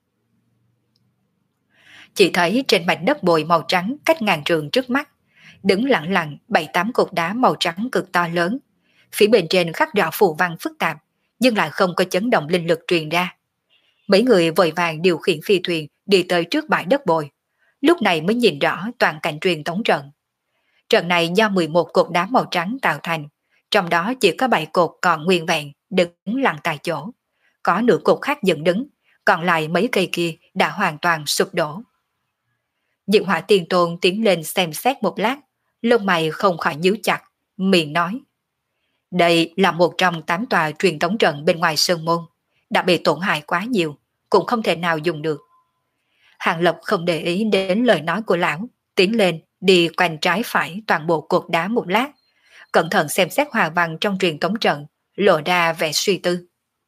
Chỉ thấy trên mảnh đất bồi màu trắng cách ngàn trường trước mắt, đứng lặng lặng bảy tám cột đá màu trắng cực to lớn. Phía bên trên khắc rõ phù văn phức tạp, nhưng lại không có chấn động linh lực truyền ra. Mấy người vội vàng điều khiển phi thuyền đi tới trước bãi đất bồi, lúc này mới nhìn rõ toàn cảnh truyền tống trận. Trận này do mười một cột đá màu trắng tạo thành, trong đó chỉ có bảy cột còn nguyên vẹn, đứng lặng tại chỗ. Có nửa cột khác dựng đứng, còn lại mấy cây kia đã hoàn toàn sụp đổ. Diệu Hỏa Tiên Tôn tiến lên xem xét một lát, lông mày không khỏi nhíu chặt, miệng nói. Đây là một trong tám tòa truyền tống trận bên ngoài sơn môn, đã bị tổn hại quá nhiều, cũng không thể nào dùng được. Hàng Lập không để ý đến lời nói của lão, tiến lên đi quanh trái phải toàn bộ cột đá một lát, cẩn thận xem xét hòa văn trong truyền tống trận, lộ ra vẻ suy tư.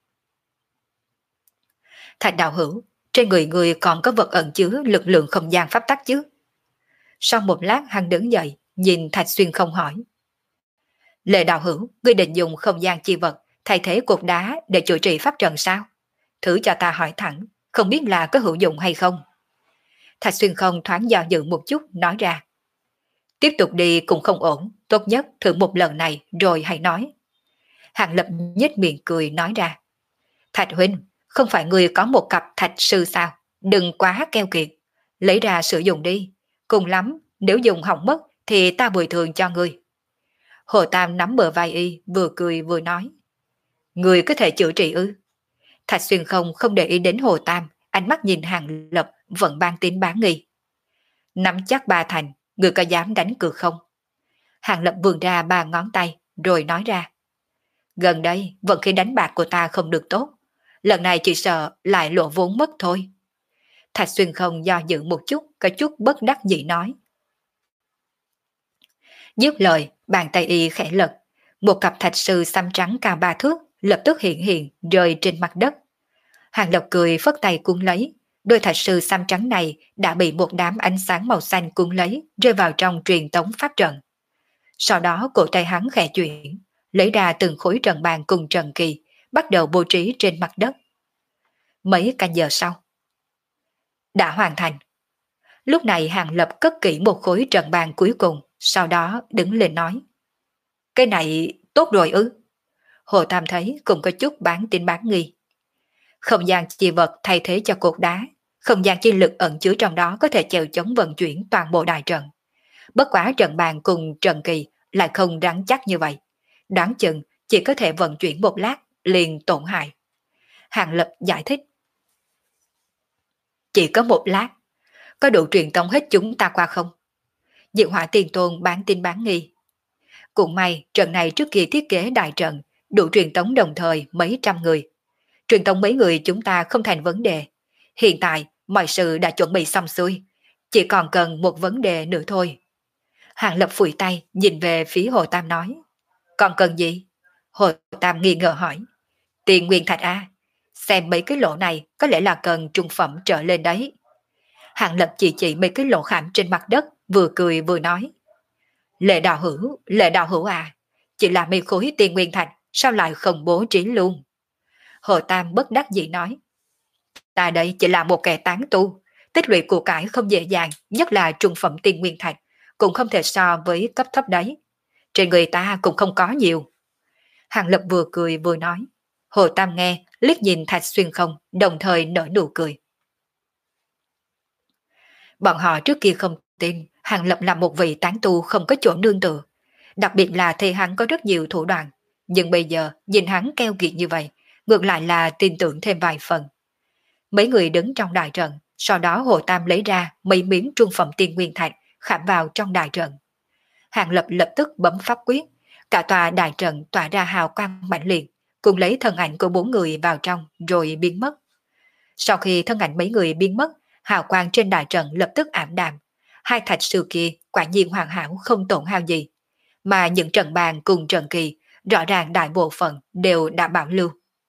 Thạch đạo hữu, trên người người còn có vật ẩn chứa lực lượng không gian pháp tắc chứ? Sau một lát hắn đứng dậy, nhìn Thạch Xuyên Không hỏi. Lệ đạo hữu, ngươi định dùng không gian chi vật thay thế cột đá để chữa trị pháp trận sao? Thử cho ta hỏi thẳng, không biết là có hữu dụng hay không? Thạch Xuyên Không thoáng do dự một chút nói ra. Tiếp tục đi cũng không ổn, tốt nhất thử một lần này rồi hãy nói. Hàng Lập nhếch miệng cười nói ra. Thạch huynh, không phải người có một cặp thạch sư sao? Đừng quá keo kiệt, lấy ra sử dụng đi. Cùng lắm, nếu dùng hỏng mất thì ta bồi thường cho ngươi. Hồ Tam nắm bờ vai y, vừa cười vừa nói. Người có thể chữa trị ư? Thạch Xuyên Không không để ý đến Hồ Tam, ánh mắt nhìn Hàng Lập vẫn ban tín bán nghi. Nắm chắc ba thành, người có dám đánh cược không? Hàng Lập vươn ra ba ngón tay, rồi nói ra. Gần đây, vận khí đánh bạc của ta không được tốt. Lần này chỉ sợ lại lộ vốn mất thôi. Thạch Xuyên không do dự một chút, có chút bất đắc dĩ nói. Dứt lời, bàn tay y khẽ lật, một cặp thạch sư xăm trắng cao ba thước lập tức hiện hiện rơi trên mặt đất. Hàng Lập cười phất tay cuốn lấy, đôi thạch sư xăm trắng này đã bị một đám ánh sáng màu xanh cuốn lấy, rơi vào trong truyền tống pháp trận. Sau đó cổ tay hắn khẽ chuyển, lấy ra từng khối trận bàn cùng trận kỳ, bắt đầu bố trí trên mặt đất. Mấy canh giờ sau, đã hoàn thành. Lúc này Hàng Lập cất kỹ một khối trận bàn cuối cùng, sau đó đứng lên nói. Cái này tốt rồi ư? Hồ Tam thấy cũng có chút bán tin bán nghi. Không gian chi vật thay thế cho cột đá, không gian chi lực ẩn chứa trong đó có thể chèo chống vận chuyển toàn bộ đại trận. Bất quá trận bàn cùng trận kỳ lại không rắn chắc như vậy. Đoán chừng chỉ có thể vận chuyển một lát liền tổn hại. Hàng Lập giải thích. Chỉ có một lát, có đủ truyền tống hết chúng ta qua không? Diệu Hỏa Tiền Tôn bán tin bán nghi. Cũng may trận này trước kia thiết kế đại trận, đủ truyền tống đồng thời mấy trăm người. Truyền tống mấy người chúng ta không thành vấn đề. Hiện tại mọi sự đã chuẩn bị xong xuôi, chỉ còn cần một vấn đề nữa thôi. Hàng Lập phủi tay nhìn về phía Hồ Tam nói. Còn cần gì? Hồ Tam nghi ngờ hỏi. Tiền nguyên thạch A, xem mấy cái lỗ này có lẽ là cần trung phẩm trở lên đấy. Hàng Lập chỉ chỉ mấy cái lỗ khảm trên mặt đất, vừa cười vừa nói. Lệ đạo hữu, lệ đạo hữu à, chỉ là mấy khối tiền nguyên thạch, sao lại không bố trí luôn? Hồ Tam bất đắc dĩ nói. Ta đây chỉ là một kẻ tán tu, tích lũy của cải không dễ dàng, nhất là trung phẩm tiền nguyên thạch, cũng không thể so với cấp thấp đấy. Trên người ta cũng không có nhiều. Hàng Lập vừa cười vừa nói. Hồ Tam nghe, liếc nhìn Thạch Xuyên không, đồng thời nở nụ cười. Bọn họ trước kia không tin Hàng Lập là một vị tán tu không có chỗ nương tựa. Đặc biệt là thấy hắn có rất nhiều thủ đoạn. Nhưng bây giờ nhìn hắn keo kiệt như vậy, ngược lại là tin tưởng thêm vài phần. Mấy người đứng trong đại trận, sau đó Hồ Tam lấy ra mấy miếng trung phẩm tiên nguyên thạch khảm vào trong đại trận. Hàng Lập lập tức bấm pháp quyết, cả tòa đại trận tỏa ra hào quang mạnh liệt, cùng lấy thân ảnh của bốn người vào trong rồi biến mất. Sau khi thân ảnh mấy người biến mất, hào quang trên đại trận lập tức ảm đạm. Hai thạch sư kia quả nhiên hoàn hảo không tổn hao gì, mà những trận bàn cùng trận kỳ rõ ràng đại bộ phận đều đã bảo lưu.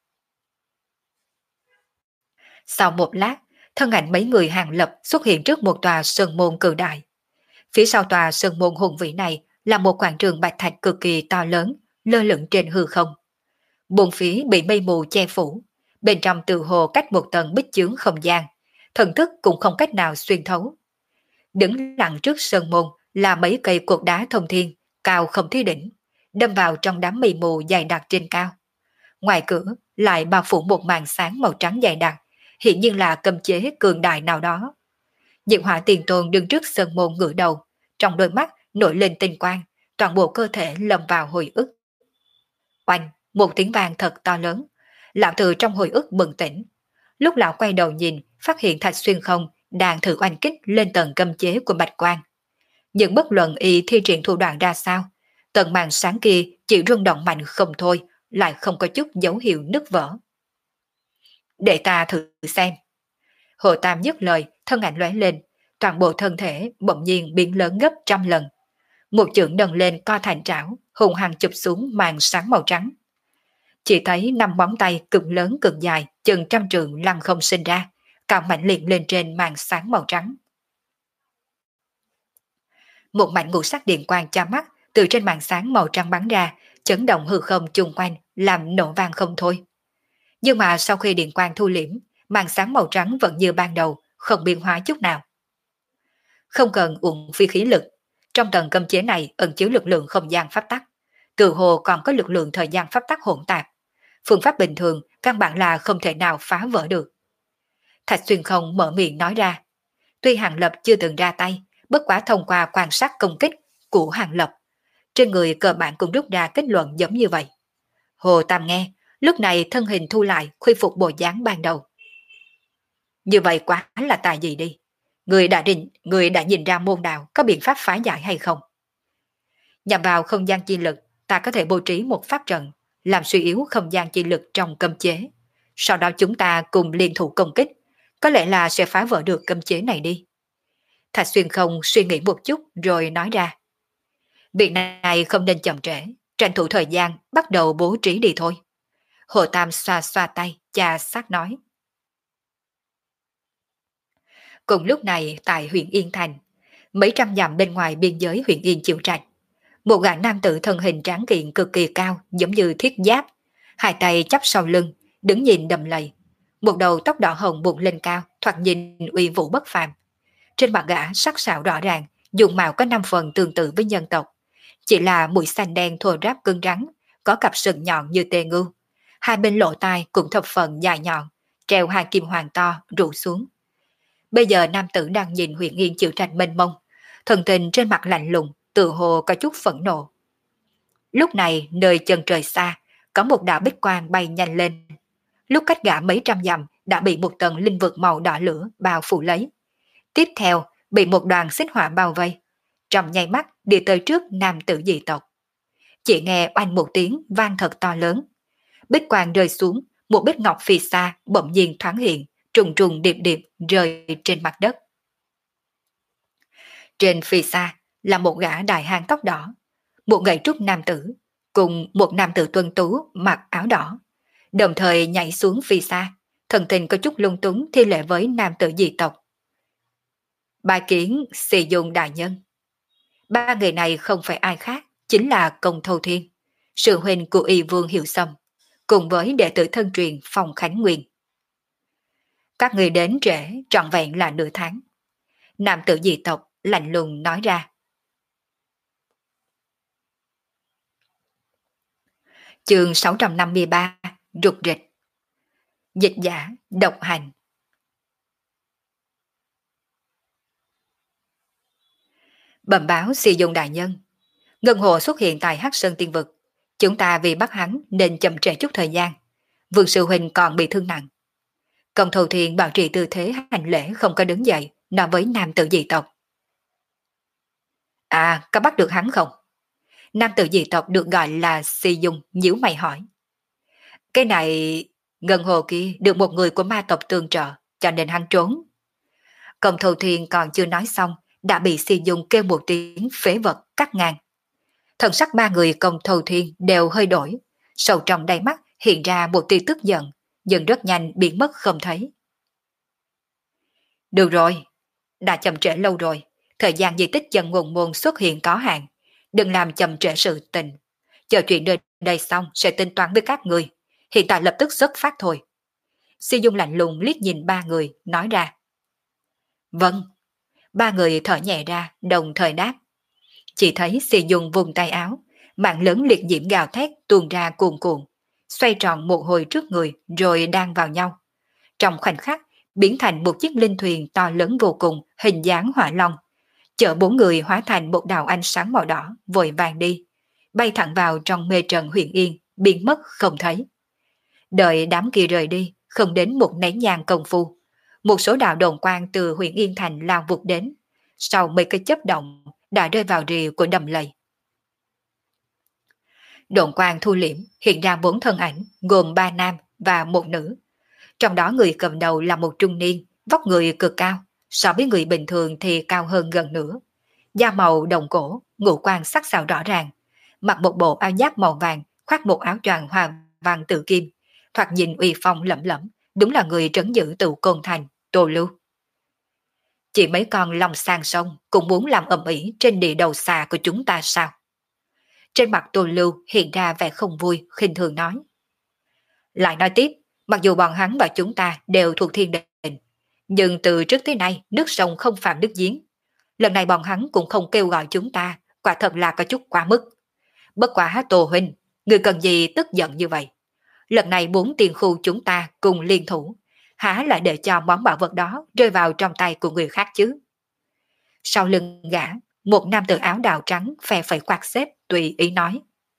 Sau một lát, thân ảnh mấy người Hàng Lập xuất hiện trước một tòa sơn môn cự đại. Phía sau tòa sơn môn hùng vĩ này là một quảng trường bạch thạch cực kỳ to lớn, lơ lửng trên hư không. Bốn phía bị mây mù che phủ, bên trong tự hồ cách một tầng bích chướng không gian, thần thức cũng không cách nào xuyên thấu. Đứng lặng trước sơn môn là mấy cây cột đá thông thiên, cao không thấy đỉnh, đâm vào trong đám mây mù dày đặc trên cao. Ngoài cửa lại bao phủ một màn sáng màu trắng dày đặc, hiện nhiên là cấm chế cường đại nào đó. Diệu Hỏa Tiền Tôn đứng trước sơn môn ngửa đầu, trong đôi mắt nổi lên tinh quang, toàn bộ cơ thể lâm vào hồi ức. Oanh, một tiếng vang thật to lớn, lão từ trong hồi ức bừng tỉnh. Lúc lão quay đầu nhìn, phát hiện Thạch Xuyên không đang thử oanh kích lên tầng cấm chế của bạch quang. Nhưng bất luận y thi triển thủ đoạn ra sao, tầng màn sáng kia chỉ rung động mạnh không thôi, lại không có chút dấu hiệu nứt vỡ. Để ta thử xem. Hồ Tam nhất lời, thân ảnh lóe lên, toàn bộ thân thể bỗng nhiên biến lớn gấp trăm lần. Một chưởng nâng lên co thành trảo, hùng hăng chụp xuống màn sáng màu trắng. Chỉ thấy năm móng tay cực lớn cực dài, chừng trăm trượng lăng không sinh ra, cao mạnh liệt lên trên màn sáng màu trắng. Một mảnh ngũ sắc điện quang cha mắt từ trên màn sáng màu trắng bắn ra, chấn động hư không chung quanh, làm nổ vang không thôi. Nhưng mà sau khi điện quang thu liễm, màn sáng màu trắng vẫn như ban đầu, không biến hóa chút nào. Không cần uổng phi khí lực, trong tầng cấm chế này ẩn chứa lực lượng không gian pháp tắc, từ hồ còn có lực lượng thời gian pháp tắc hỗn tạp. Phương pháp bình thường căn bản là không thể nào phá vỡ được. Thạch Xuyên không mở miệng nói ra. Tuy Hàng Lập chưa từng ra tay, bất quá thông qua quan sát công kích của Hàng Lập, trên người cơ bản cũng rút ra kết luận giống như vậy. Hồ Tam nghe, lúc này thân hình thu lại, khôi phục bộ dáng ban đầu. Như vậy quá là tài gì đi. Người đã, định, người đã nhìn ra môn đạo có biện pháp phá giải hay không? Nhằm vào không gian chi lực, ta có thể bố trí một pháp trận, làm suy yếu không gian chi lực trong cấm chế. Sau đó chúng ta cùng liên thủ công kích, có lẽ là sẽ phá vỡ được cấm chế này đi. Thạch Xuyên không suy nghĩ một chút rồi nói ra. Việc này không nên chậm trễ, tranh thủ thời gian bắt đầu bố trí đi thôi. Hồ Tam xoa xoa tay, cha sát nói. Cùng lúc này tại huyện Yên Thành, mấy trăm dặm bên ngoài biên giới huyện Yên Chiêu Trạch, một gã nam tử thân hình tráng kiện cực kỳ cao giống như thiết giáp, hai tay chắp sau lưng, đứng nhìn đầm lầy. Một đầu tóc đỏ hồng buộc lên cao, thoạt nhìn uy vũ bất phàm. Trên mặt gã sắc sảo rõ ràng, dùng mạo có năm phần tương tự với nhân tộc. Chỉ là mũi xanh đen thô ráp cứng rắn, có cặp sừng nhọn như tê ngưu. Hai bên lỗ tai cũng thập phần dài nhọn, treo hai kim hoàng to rủ xuống. Bây giờ nam tử đang nhìn huyện Yên Chiêu Trạch mênh mông, thần tình trên mặt lạnh lùng, tự hồ có chút phẫn nộ. Lúc này nơi chân trời xa, có một đạo bích quang bay nhanh lên. Lúc cách gã mấy trăm dặm đã bị một tầng linh vực màu đỏ lửa bao phủ lấy. Tiếp theo bị một đoàn xích hỏa bao vây. Trong nháy mắt đi tới trước nam tử dị tộc. Chỉ nghe oanh một tiếng vang thật to lớn. Bích quang rơi xuống, một bích ngọc phi xa bỗng nhiên thoáng hiện, trùng trùng điệp điệp rơi trên mặt đất. Trên phi xa là một gã đại hán tóc đỏ, một gậy trúc nam tử, cùng một nam tử tuân tú mặc áo đỏ, đồng thời nhảy xuống phi xa, thần tình có chút lung túng thi lễ với nam tử dị tộc. Bài kiến Xì Dung đại nhân. Ba người này không phải ai khác, chính là Công Thâu Thiên, sư huynh của Y Vương Hiệu Sâm, cùng với đệ tử thân truyền Phong Khánh Nguyên. Các người đến trễ trọn vẹn là nửa tháng. Nam tử dị tộc lạnh lùng nói ra. Chương sáu trăm năm mươi ba, rục rịch. Dịch giả, độc hành. Bẩm báo Xì Dung đại nhân, Ngân Hồ xuất hiện tại Hắc Sơn Tiên Vực. Chúng ta vì bắt hắn nên chậm trễ chút thời gian. Vương sư huynh còn bị thương nặng. Công Thâu Thiên bảo trì tư thế hành lễ không có đứng dậy, nói với nam tử dị tộc. À, có bắt được hắn không? Nam tử dị tộc được gọi là Xì Dung nhíu mày hỏi. Cái này, Ngân Hồ kia được một người của ma tộc tương trợ, cho nên hắn trốn. Công Thâu Thiên còn chưa nói xong, đã bị Xì Dung kêu một tiếng phế vật cắt ngang. Thần sắc ba người Công Thâu Thiên đều hơi đổi, sâu trong đáy mắt hiện ra một tia tức giận, nhưng rất nhanh biến mất không thấy. Được rồi, đã chậm trễ lâu rồi, thời gian di tích chân nguồn môn xuất hiện có hạn, đừng làm chậm trễ sự tình. Chờ chuyện nơi đây xong sẽ tính toán với các người, hiện tại lập tức xuất phát thôi. Si Dung lạnh lùng liếc nhìn ba người, nói ra. Vâng, ba người thở nhẹ ra, đồng thời đáp. Chỉ thấy Si Dung vùng tay áo, mạng lớn liệt diễm gào thét tuôn ra cuồn cuộn, xoay tròn một hồi trước người rồi đan vào nhau. Trong khoảnh khắc, biến thành một chiếc linh thuyền to lớn vô cùng, hình dáng hỏa long. Chở bốn người hóa thành một đạo ánh sáng màu đỏ, vội vàng đi, bay thẳng vào trong mê trận huyện Yên, biến mất không thấy. Đợi đám kia rời đi, không đến một nén nhang công phu, một số đạo đồn quang từ huyện Yên Thành lao vụt đến, sau mấy cái chớp động đã rơi vào rìa của đầm lầy. Đồn quang thu liễm hiện ra bốn thân ảnh, gồm ba nam và một nữ. Trong đó người cầm đầu là một trung niên, vóc người cực cao, so với người bình thường thì cao hơn gần nửa. Da màu đồng cổ, ngũ quan sắc sảo rõ ràng, mặc một bộ áo giáp màu vàng, khoác một áo choàng hoa văn tự kim, thoạt nhìn uy phong lẫm lẫm, đúng là người trấn giữ tự Côn Thành, Tô Lưu. Chỉ mấy con lòng sang sông cũng muốn làm ầm ĩ trên địa đầu xa của chúng ta sao? Trên mặt Tô Lưu hiện ra vẻ không vui, khinh thường nói. Lại nói tiếp, mặc dù bọn hắn và chúng ta đều thuộc thiên đình, nhưng từ trước tới nay nước sông không phạm nước giếng. Lần này bọn hắn cũng không kêu gọi chúng ta, quả thật là có chút quá mức. Bất quá Tô huynh, người cần gì tức giận như vậy? Lần này bốn tiền khu chúng ta cùng liên thủ, há lại để cho món bảo vật đó rơi vào trong tay của người khác chứ? Sau lưng gã, một nam tử áo đào trắng phe phẩy quạt xếp tùy ý nói.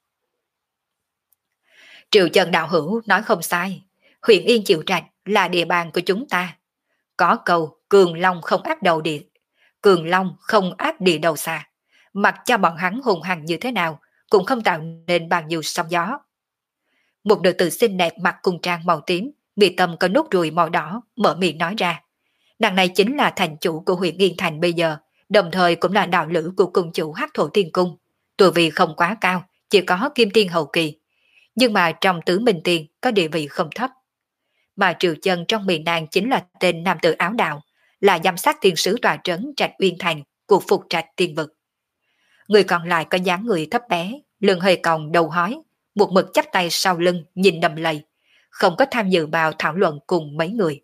Triệu Trần đạo hữu nói không sai, huyện Yên Chiêu Trạch là địa bàn của chúng ta. Có câu cường long không áp đầu địa, cường long không áp địa đầu xa, mặc cho bọn hắn hùng hằng như thế nào cũng không tạo nên bao nhiêu sóng gió. Một nữ tử xinh đẹp mặc cung trang màu tím, bị tâm có nốt ruồi màu đỏ, mở miệng nói ra, Nàng này chính là thành chủ của huyện Yên Thành bây giờ, đồng thời cũng là đạo lữ của cung chủ Hắc Thổ Tiên Cung. Tu vi không quá cao, chỉ có kim tiên hậu kỳ. Nhưng mà trong tứ minh tiên có địa vị không thấp. Mà Triệu Chân trong miệng nàng chính là tên nam tử áo đạo, là giám sát tiên sứ tòa trấn Trạch Uyên Thành của Phục Trạch Tiên Vực. Người còn lại có dáng người thấp bé, lưng hơi còng đầu hói, một mực chắp tay sau lưng nhìn đầm lầy, không có tham dự vào thảo luận cùng mấy người.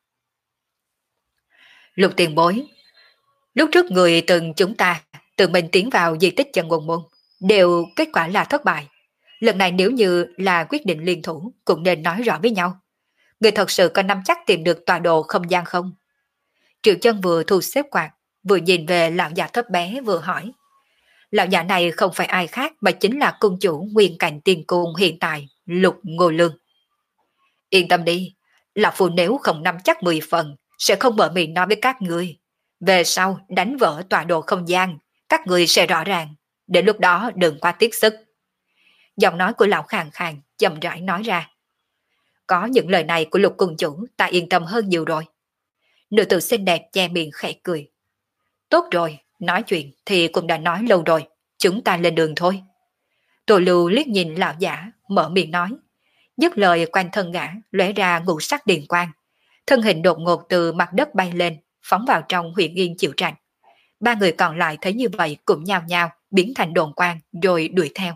Lục tiền bối, lúc trước người từng chúng ta tự mình tiến vào di tích Chân Ngôn Môn, đều kết quả là thất bại. Lần này nếu như là quyết định liên thủ, cũng nên nói rõ với nhau. Người thật sự có nắm chắc tìm được tọa độ không gian không? Triệu Chân vừa thu xếp quạt, vừa nhìn về lão già thấp bé vừa hỏi. Lão già này không phải ai khác mà chính là cung chủ nguyên cảnh tiên cung hiện tại, Lục Ngô Lương. Yên tâm đi, lão phu nếu không nắm chắc mười phần, sẽ không mở miệng nói với các người. Về sau đánh vỡ tọa độ không gian, các người sẽ rõ ràng. Đến lúc đó đừng quá tiếc sức. Giọng nói của lão khàn khàn, chậm rãi nói ra. Có những lời này của Lục cung chủ, ta yên tâm hơn nhiều rồi. Nữ tử xinh đẹp che miệng khẽ cười. Tốt rồi, nói chuyện thì cũng đã nói lâu rồi, chúng ta lên đường thôi. Tô Lưu liếc nhìn lão giả, mở miệng nói. Dứt lời quanh thân gã lóe ra ngũ sắc điện quang. Thân hình đột ngột từ mặt đất bay lên, phóng vào trong huyện Yên Chiểu Trạch. Ba người còn lại thấy như vậy cũng nhao nhao biến thành đồn quang rồi đuổi theo.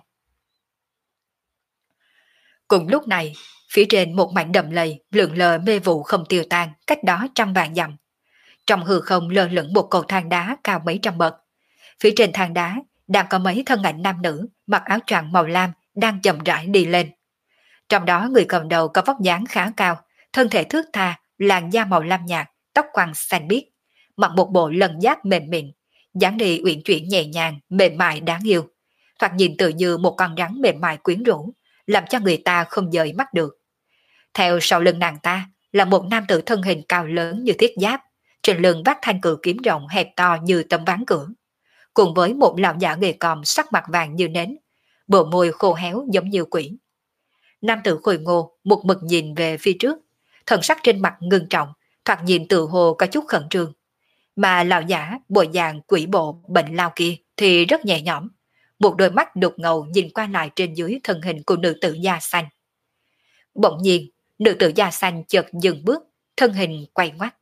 Cùng lúc này, phía trên một mảnh đầm lầy lượn lờ mê vụ không tiêu tan, cách đó trăm vạn dặm. Trong hư không lơ lửng một cầu thang đá cao mấy trăm bậc. Phía trên thang đá đang có mấy thân ảnh nam nữ mặc áo choàng màu lam đang chậm rãi đi lên. Trong đó người cầm đầu có vóc dáng khá cao, thân thể thướt tha, làn da màu lam nhạt, tóc quăn xanh biếc, mặc một bộ lân giáp mềm mịn, dáng đi uyển chuyển nhẹ nhàng, mềm mại đáng yêu, thoạt nhìn tự như một con rắn mềm mại quyến rũ, làm cho người ta không dời mắt được. Theo sau lưng nàng ta là một nam tử thân hình cao lớn như thiết giáp, trên lưng vác thanh cự kiếm rộng hẹp to như tấm ván cửa, cùng với một lão giả nghề còm sắc mặt vàng như nến, bờ môi khô héo giống như quỷ. Nam tử khôi ngô một mực nhìn về phía trước, thần sắc trên mặt ngưng trọng, thoạt nhìn tự hồ có chút khẩn trương. Mà lão giả bộ dạng quỷ bộ bệnh lao kia thì rất nhẹ nhõm, một đôi mắt đục ngầu nhìn qua lại trên dưới thân hình của nữ tử da xanh. Bỗng nhiên, nữ tử da xanh chợt dừng bước, thân hình quay ngoắt.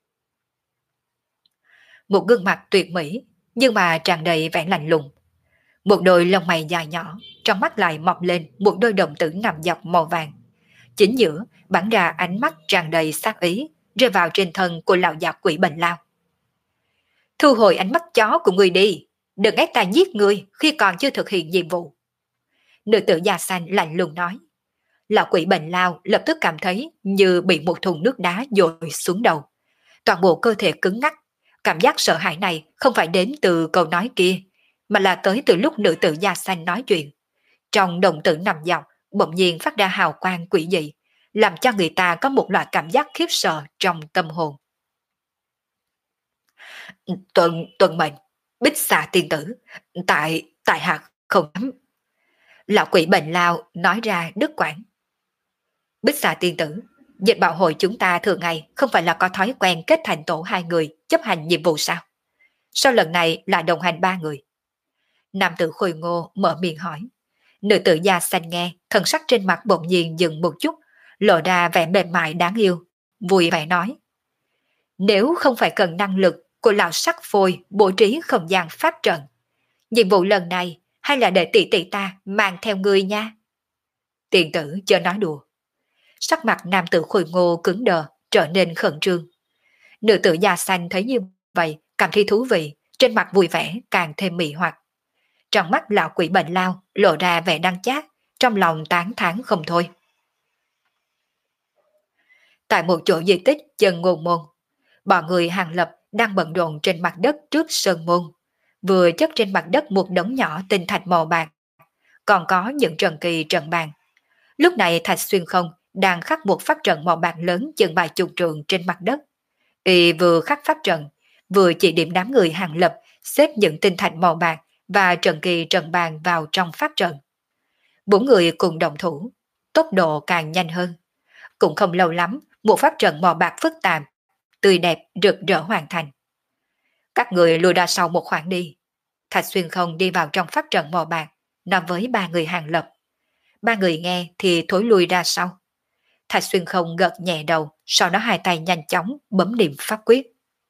Một gương mặt tuyệt mỹ, nhưng mà tràn đầy vẻ lạnh lùng. Một đôi lông mày dài nhỏ, trong mắt lại mọc lên một đôi đồng tử nằm dọc màu vàng. Chính giữa bắn ra ánh mắt tràn đầy sát ý, rơi vào trên thân của lão già quỷ bệnh lao. Thu hồi ánh mắt chó của người đi, đừng ép ta giết người khi còn chưa thực hiện nhiệm vụ. Nữ tử da xanh lạnh lùng nói. Lão quỷ bệnh lao lập tức cảm thấy như bị một thùng nước đá dội xuống đầu. Toàn bộ cơ thể cứng ngắc, cảm giác sợ hãi này không phải đến từ câu nói kia, mà là tới từ lúc nữ tử da xanh nói chuyện. Trong đồng tử nằm dọc, bỗng nhiên phát ra hào quang quỷ dị, làm cho người ta có một loại cảm giác khiếp sợ trong tâm hồn. Tuần, tuần mệnh, bích xà tiên tử, tại, tại hạ không dám. Lão quỷ bệnh lao nói ra đứt quãng. Bích xà tiên tử, dịch bảo hội chúng ta thường ngày không phải là có thói quen kết thành tổ hai người chấp hành nhiệm vụ sao? Sao lần này lại đồng hành ba người? Nam tử khôi ngô mở miệng hỏi. Nữ tử da xanh nghe, thần sắc trên mặt bỗng nhiên dừng một chút, lộ ra vẻ mềm mại đáng yêu, vui vẻ nói. Nếu không phải cần năng lực của lão sắc phôi bố trí không gian pháp trận, nhiệm vụ lần này hay là để tỷ tỷ ta mang theo người nha. Tiền tử chớ nói đùa. Sắc mặt nam tử khôi ngô cứng đờ, trở nên khẩn trương. Nữ tử da xanh thấy như vậy, cảm thấy thú vị, trên mặt vui vẻ càng thêm mị hoặc. Trong mắt lão quỷ bệnh lao lộ ra vẻ đắng chát, trong lòng tán thán không thôi. Tại một chỗ di tích Chân Ngôn Môn, bọn người Hàng Lập đang bận rộn trên mặt đất trước sơn môn, vừa chất trên mặt đất một đống nhỏ tinh thạch màu bạc, còn có những trận kỳ trận bàn. Lúc này Thạch Xuyên Không đang khắc một pháp trận màu bạc lớn chừng vài chục trượng trên mặt đất. Y vừa khắc pháp trận, vừa chỉ điểm đám người Hàng Lập xếp những tinh thạch màu bạc và trận kỳ trận bàn vào trong pháp trận. Bốn người cùng đồng thủ, tốc độ càng nhanh hơn. Cũng không lâu lắm, một pháp trận màu bạc phức tạp tươi đẹp rực rỡ hoàn thành. Các người lùi ra sau một khoảng đi. Thạch Xuyên Không đi vào trong pháp trận màu bạc, nói với ba người hàng lập. Ba người nghe thì thối lui ra sau. Thạch Xuyên Không gật nhẹ đầu, sau đó hai tay nhanh chóng bấm niệm pháp quyết.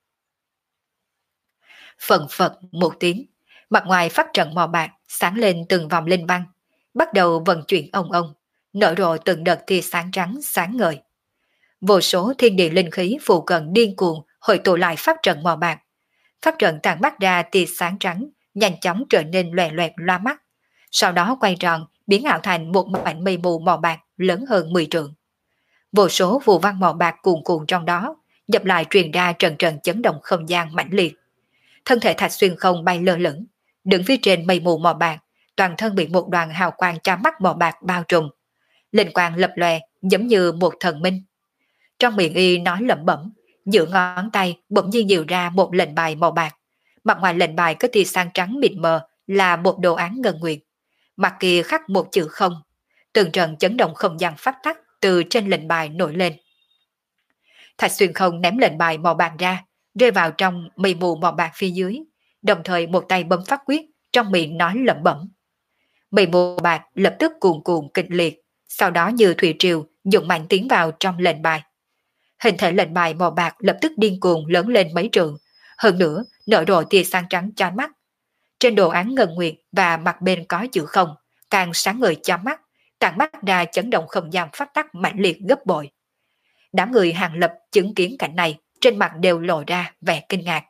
Phần phật một tiếng, mặt ngoài pháp trận màu bạc sáng lên từng vòng linh văn, bắt đầu vận chuyển ông ông, nở rộ từng đợt tia sáng trắng sáng ngời. Vô số thiên địa linh khí phụ cận điên cuồng hội tụ lại pháp trận màu bạc. Pháp trận tàn mắt ra tia sáng trắng, nhanh chóng trở nên loè loẹt loa mắt. Sau đó quay tròn, biến ảo thành một mảnh mây mù màu bạc lớn hơn mười trượng. Vô số phù văn màu bạc cuồn cuộn trong đó, dập lại truyền ra trận trận chấn động không gian mãnh liệt. Thân thể Thạch Xuyên Không bay lơ lửng, đứng phía trên mây mù màu bạc, toàn thân bị một đoàn hào quang chói mắt màu bạc bao trùm. Linh quang lập lòe giống như một thần minh. Trong miệng y nói lẩm bẩm, giữa ngón tay bỗng nhiên nhiều ra một lệnh bài màu bạc. Mặt ngoài lệnh bài có tia sáng trắng mịt mờ là một đồ án ngân nguyệt. Mặt kia khắc một chữ không. Từng trận chấn động không gian phát tắc từ trên lệnh bài nổi lên. Thạch Xuyên Không ném lệnh bài màu bạc ra, rơi vào trong mây mù màu bạc phía dưới, đồng thời một tay bấm pháp quyết, trong miệng nói lẩm bẩm. Mây mù bạc lập tức cuồn cuộn kịch liệt, sau đó như thủy triều dũng mạnh tiến vào trong lệnh bài. Hình thể lệnh bài màu bạc lập tức điên cuồng lớn lên mấy trượng, hơn nữa nở rộ tia sáng trắng chói mắt. Trên đồ án ngân nguyệt và mặt bên có chữ không, càng sáng ngời chói mắt, càng mắt ra chấn động không gian phát tắc mãnh liệt gấp bội. Đám người hàng lập chứng kiến cảnh này, trên mặt đều lộ ra vẻ kinh ngạc.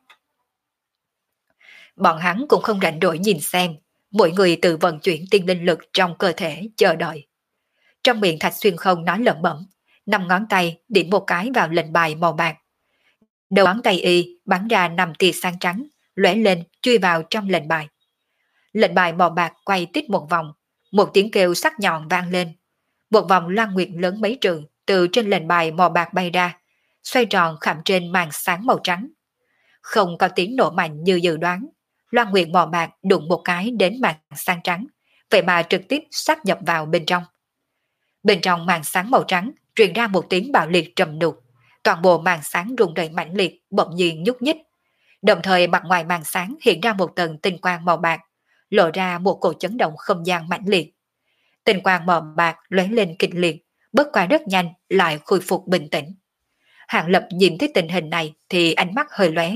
Bọn hắn cũng không rảnh rỗi nhìn xem, mỗi người tự vận chuyển tiên linh lực trong cơ thể chờ đợi. Trong miệng Thạch Xuyên Không nói lẩm bẩm, năm ngón tay điểm một cái vào lệnh bài màu bạc. Đầu ngón tay y bắn ra năm tia sáng trắng, lóe lên chui vào trong lệnh bài. Lệnh bài màu bạc quay tít một vòng, một tiếng kêu sắc nhọn vang lên. Một vòng loan nguyệt lớn mấy trượng từ trên lệnh bài màu bạc bay ra, xoay tròn khảm trên màn sáng màu trắng. Không có tiếng nổ mạnh như dự đoán, loan nguyệt màu bạc đụng một cái đến màn sáng trắng, vậy mà trực tiếp sát nhập vào bên trong. Bên trong màn sáng màu trắng truyền ra một tiếng bạo liệt trầm đục, toàn bộ màn sáng rung rẩy mãnh liệt bỗng nhiên nhúc nhích. Đồng thời mặt ngoài màn sáng hiện ra một tầng tinh quang màu bạc, lộ ra một cổ chấn động không gian mãnh liệt. Tinh quang màu bạc lóe lên kịch liệt, bất qua rất nhanh lại khôi phục bình tĩnh. Hạng Lập nhìn thấy tình hình này thì ánh mắt hơi lóe.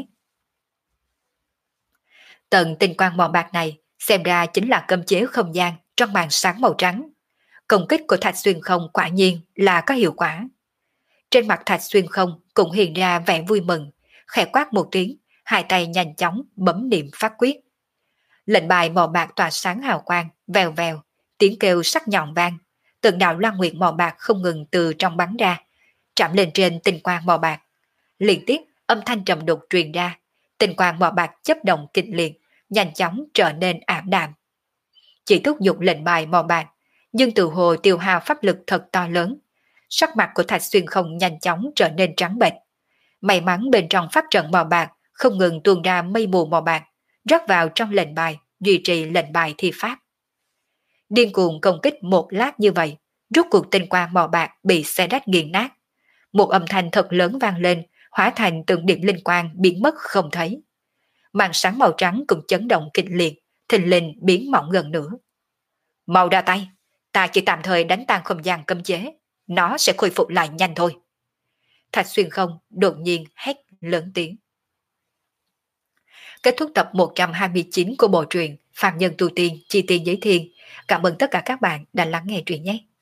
Tầng tinh quang màu bạc này xem ra chính là cấm chế không gian trong màn sáng màu trắng. Công kích của Thạch Xuyên Không quả nhiên là có hiệu quả. Trên mặt Thạch Xuyên Không cũng hiện ra vẻ vui mừng, khẽ quát một tiếng, hai tay nhanh chóng bấm niệm pháp quyết. Lệnh bài màu bạc tỏa sáng hào quang, vèo vèo, tiếng kêu sắc nhọn vang, từng đạo loan nguyệt màu bạc không ngừng từ trong bắn ra, chạm lên trên tinh quang màu bạc. Liên tiếp âm thanh trầm đục truyền ra, tinh quang màu bạc chấp động kịch liệt, nhanh chóng trở nên ảm đạm. Chỉ thúc giục lệnh bài màu bạc, nhưng từ hồ tiêu hao pháp lực thật to lớn. Sắc mặt của Thạch Xuyên Không nhanh chóng trở nên trắng bệch. May mắn bên trong pháp trận màu bạc không ngừng tuôn ra mây mù màu bạc, rót vào trong lệnh bài, duy trì lệnh bài thi pháp. Điên cuồng công kích một lát như vậy, rút cuộc tinh quang màu bạc bị xe rách nghiền nát. Một âm thanh thật lớn vang lên, hóa thành từng điểm linh quang biến mất không thấy. Màn sáng màu trắng cũng chấn động kịch liệt, thình lình biến mỏng gần nữa. Mau ra tay, ta chỉ tạm thời đánh tan không gian cấm chế, nó sẽ khôi phục lại nhanh thôi. Thạch Xuyên Không đột nhiên hét lớn tiếng. Kết thúc tập một trăm hai mươi chín của bộ truyện Phàm Nhân Tu Tiên Chi Tiên Giới Thiên. Cảm ơn tất cả các bạn đã lắng nghe truyện nhé.